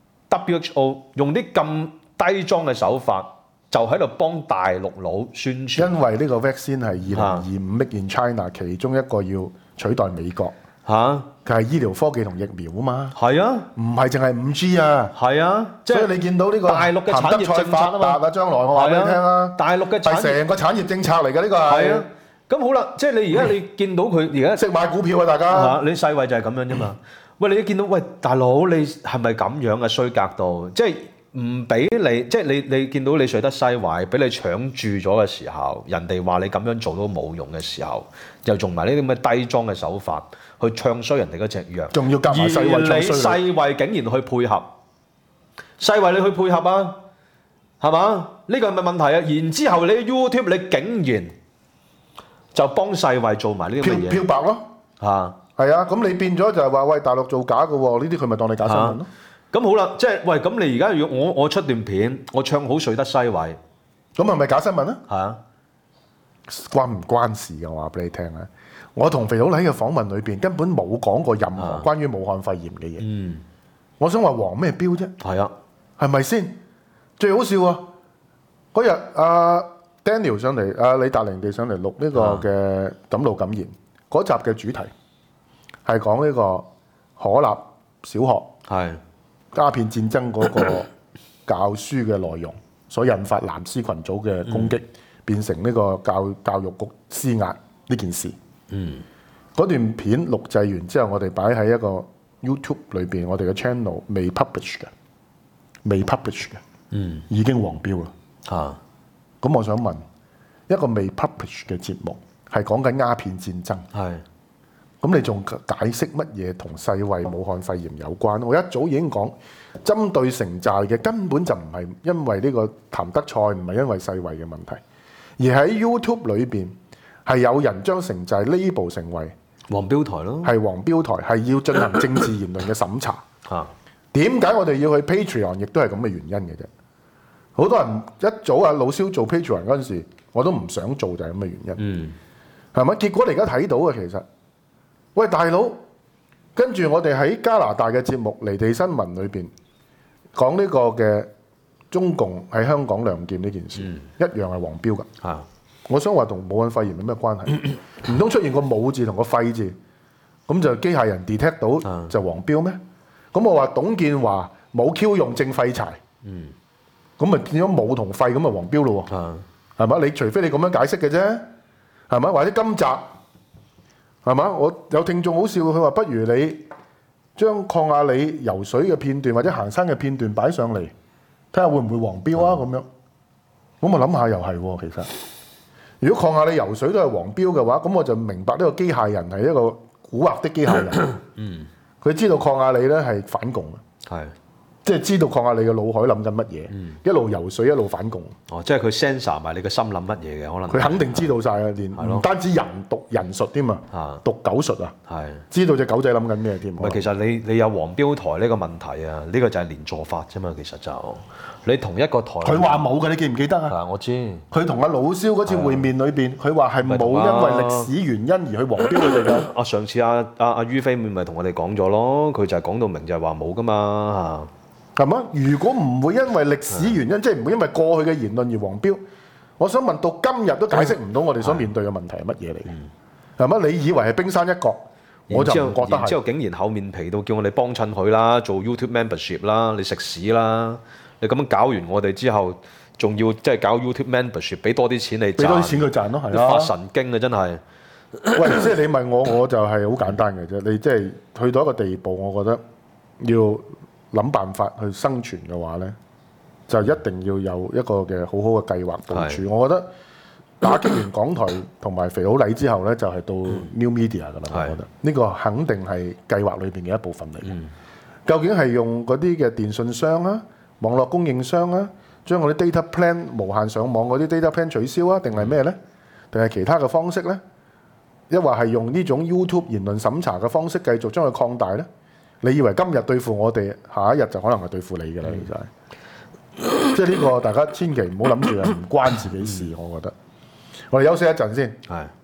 WHO 用啲咁低裝嘅手法，就喺度幫大陸佬宣傳。 因為呢個 vaccine 係2025 Make in China 其中一個要取代美國。佢係醫療科技同疫苗啊嘛， 係啊， 唔係淨係5G 啊， 係啊， 所以你見到呢個大陸嘅產業政策啊嘛， 將來我話俾你聽啊， 大陸嘅係成個產業政策嚟嘅呢個係啊， 咁好啦，即係你而家你見到佢而家識買股票啊，大家， 你世衛就係咁樣啫嘛，喂，你見到喂大佬你係咪咁樣嘅衰格到，即係唔俾你，即係你見到你瑞德西韋俾你搶注咗嘅時候，人哋話你咁樣做都冇用嘅時候，又用埋呢啲咁嘅低裝嘅手法。去唱衰人哋嗰隻藥， 仲要夾埋世衛唱衰。 而你世衛竟然去配合，世衛你去配合啊，係嘛？呢個係咪問題啊？然之後你 YouTube 你竟然就幫世衛做埋呢啲咁嘅嘢， 漂白咯，係啊，咁你變咗就係話喂大陸造假嘅喎，呢啲佢咪當你假新聞咯？ 咁好啦，即係喂咁你而家如果我出段片，我唱好瑞德西韋， 咁係咪假新聞啊？ 係啊。 關唔關事嘅？我話俾你聽啊！我同肥佬黎嘅訪問裏邊根本冇講過任何關於武漢肺炎嘅嘢。我想話黃咩標啫？ 係啊， 係咪先？最好笑啊！嗰日阿 Daniel 上嚟，阿李達靈地上嚟錄呢個嘅敢怒敢言嗰集嘅主題係講呢個可立小學係鴉片戰爭嗰個教書嘅內容，所引發藍絲群組嘅攻擊，變成呢個教育局施壓呢件事。嗰段片錄製完之後，我哋擺喺一個 YouTube 裏邊，我哋嘅 channel 未 publish 嘅，已經黃標啦。咁我想問，一個未 publish 嘅節目係講緊鴉片戰爭，咁你仲解釋乜嘢同世衛武漢肺炎有關？我一早已經講，針對城寨嘅根本就唔係因為呢個譚德賽，唔係因為世衛嘅問題，而喺 YouTube 裏邊係有人將城寨 label 成為黃標台咯， 係黃標台，係要進行政治言論嘅審查。點解我哋要去 Patreon？ 亦都係咁嘅原因嘅啫。好多人一早阿老蕭做 Patreon 嗰陣時，我都唔想做，就係咁嘅原因。係咪？結果你而家睇到嘅其實，喂大佬，跟住我哋喺加拿大嘅節目離地新聞裏邊講呢個嘅中共喺香港亮劍呢件事，一樣係黃標㗎。我想話同武漢肺炎有咩關係？唔通出現個武字同個肺字，咁就機械人 detect 到就黃標咩？咁我話董建華冇 Q 用正廢柴，咁咪變咗武同肺咁咪黃標咯喎？係嘛？你除非你咁樣解釋嘅啫，係咪？或者今集係嘛？我有聽眾好笑，佢話不如你將鄺亞里游水嘅片段或者行山嘅片段擺上嚟，睇下會唔會黃標啊？咁樣，咁我諗下又係喎，其實。如果鄺亞里游水都係黃標嘅話，咁我就明白呢個機械人係一個蠱惑的機械人。佢知道鄺亞里咧係反共嘅，即係知道鄺亞里嘅腦海諗緊乜嘢，一路游水一路反共。 即係佢 sensor 埋你嘅心諗乜嘢嘅可能。 佢肯定知道晒啊，連唔單止人讀人術添啊，讀狗術啊，知道隻狗仔諗緊咩添。 其實你有黃標台呢個問題啊，呢個就係連坐法啫嘛。其實就你同一個台， 佢話冇嘅，你記唔記得啊？ 我知。 佢同阿老蕭嗰次會面裏邊，佢話係冇因為歷史原因而去黃標佢哋㗎。 上次阿於飛咪同我哋講咗咯，佢就係講到明就係話冇㗎嘛。 係嘛？如果唔會因為歷史原因，即係唔會因為過去嘅言論而黃標，我想問到今日都解釋唔到我哋所面對嘅問題係乜嘢嚟？係嘛？你以為係冰山一角，我就唔覺得係。然之後竟然厚面皮到叫我哋幫襯佢啦，做 YouTube membership 啦，你食屎啦！你咁樣搞完我哋之後，仲要即係搞 YouTube membership，俾多啲錢你賺， 俾多啲錢佢賺咯，係啊！ 發神經啊，真係。 喂，即係你問我，我就係好簡單嘅啫。你即係去到一個地步，我覺得要諗辦法去生存嘅話咧，就一定要有一個嘅好好嘅計劃部署。我覺得打擊完港台同埋肥佬黎之後咧，就係到 New Media 㗎啦。我覺得呢個肯定係計劃裏邊嘅一部分嚟嘅。究竟係用嗰啲嘅電信商啊、網絡供應商啊，將嗰啲 data plan 無限上網嗰啲 data plan 取消啊，定係咩咧？定係其他嘅方式咧？抑或係用呢種 YouTube 言論審查嘅方式繼續將佢擴大咧？你以為今日對付我哋，下一日就可能係對付你㗎啦，其實係。即係呢個大家千祈唔好諗住係唔關自己事，我覺得。我哋休息一陣先。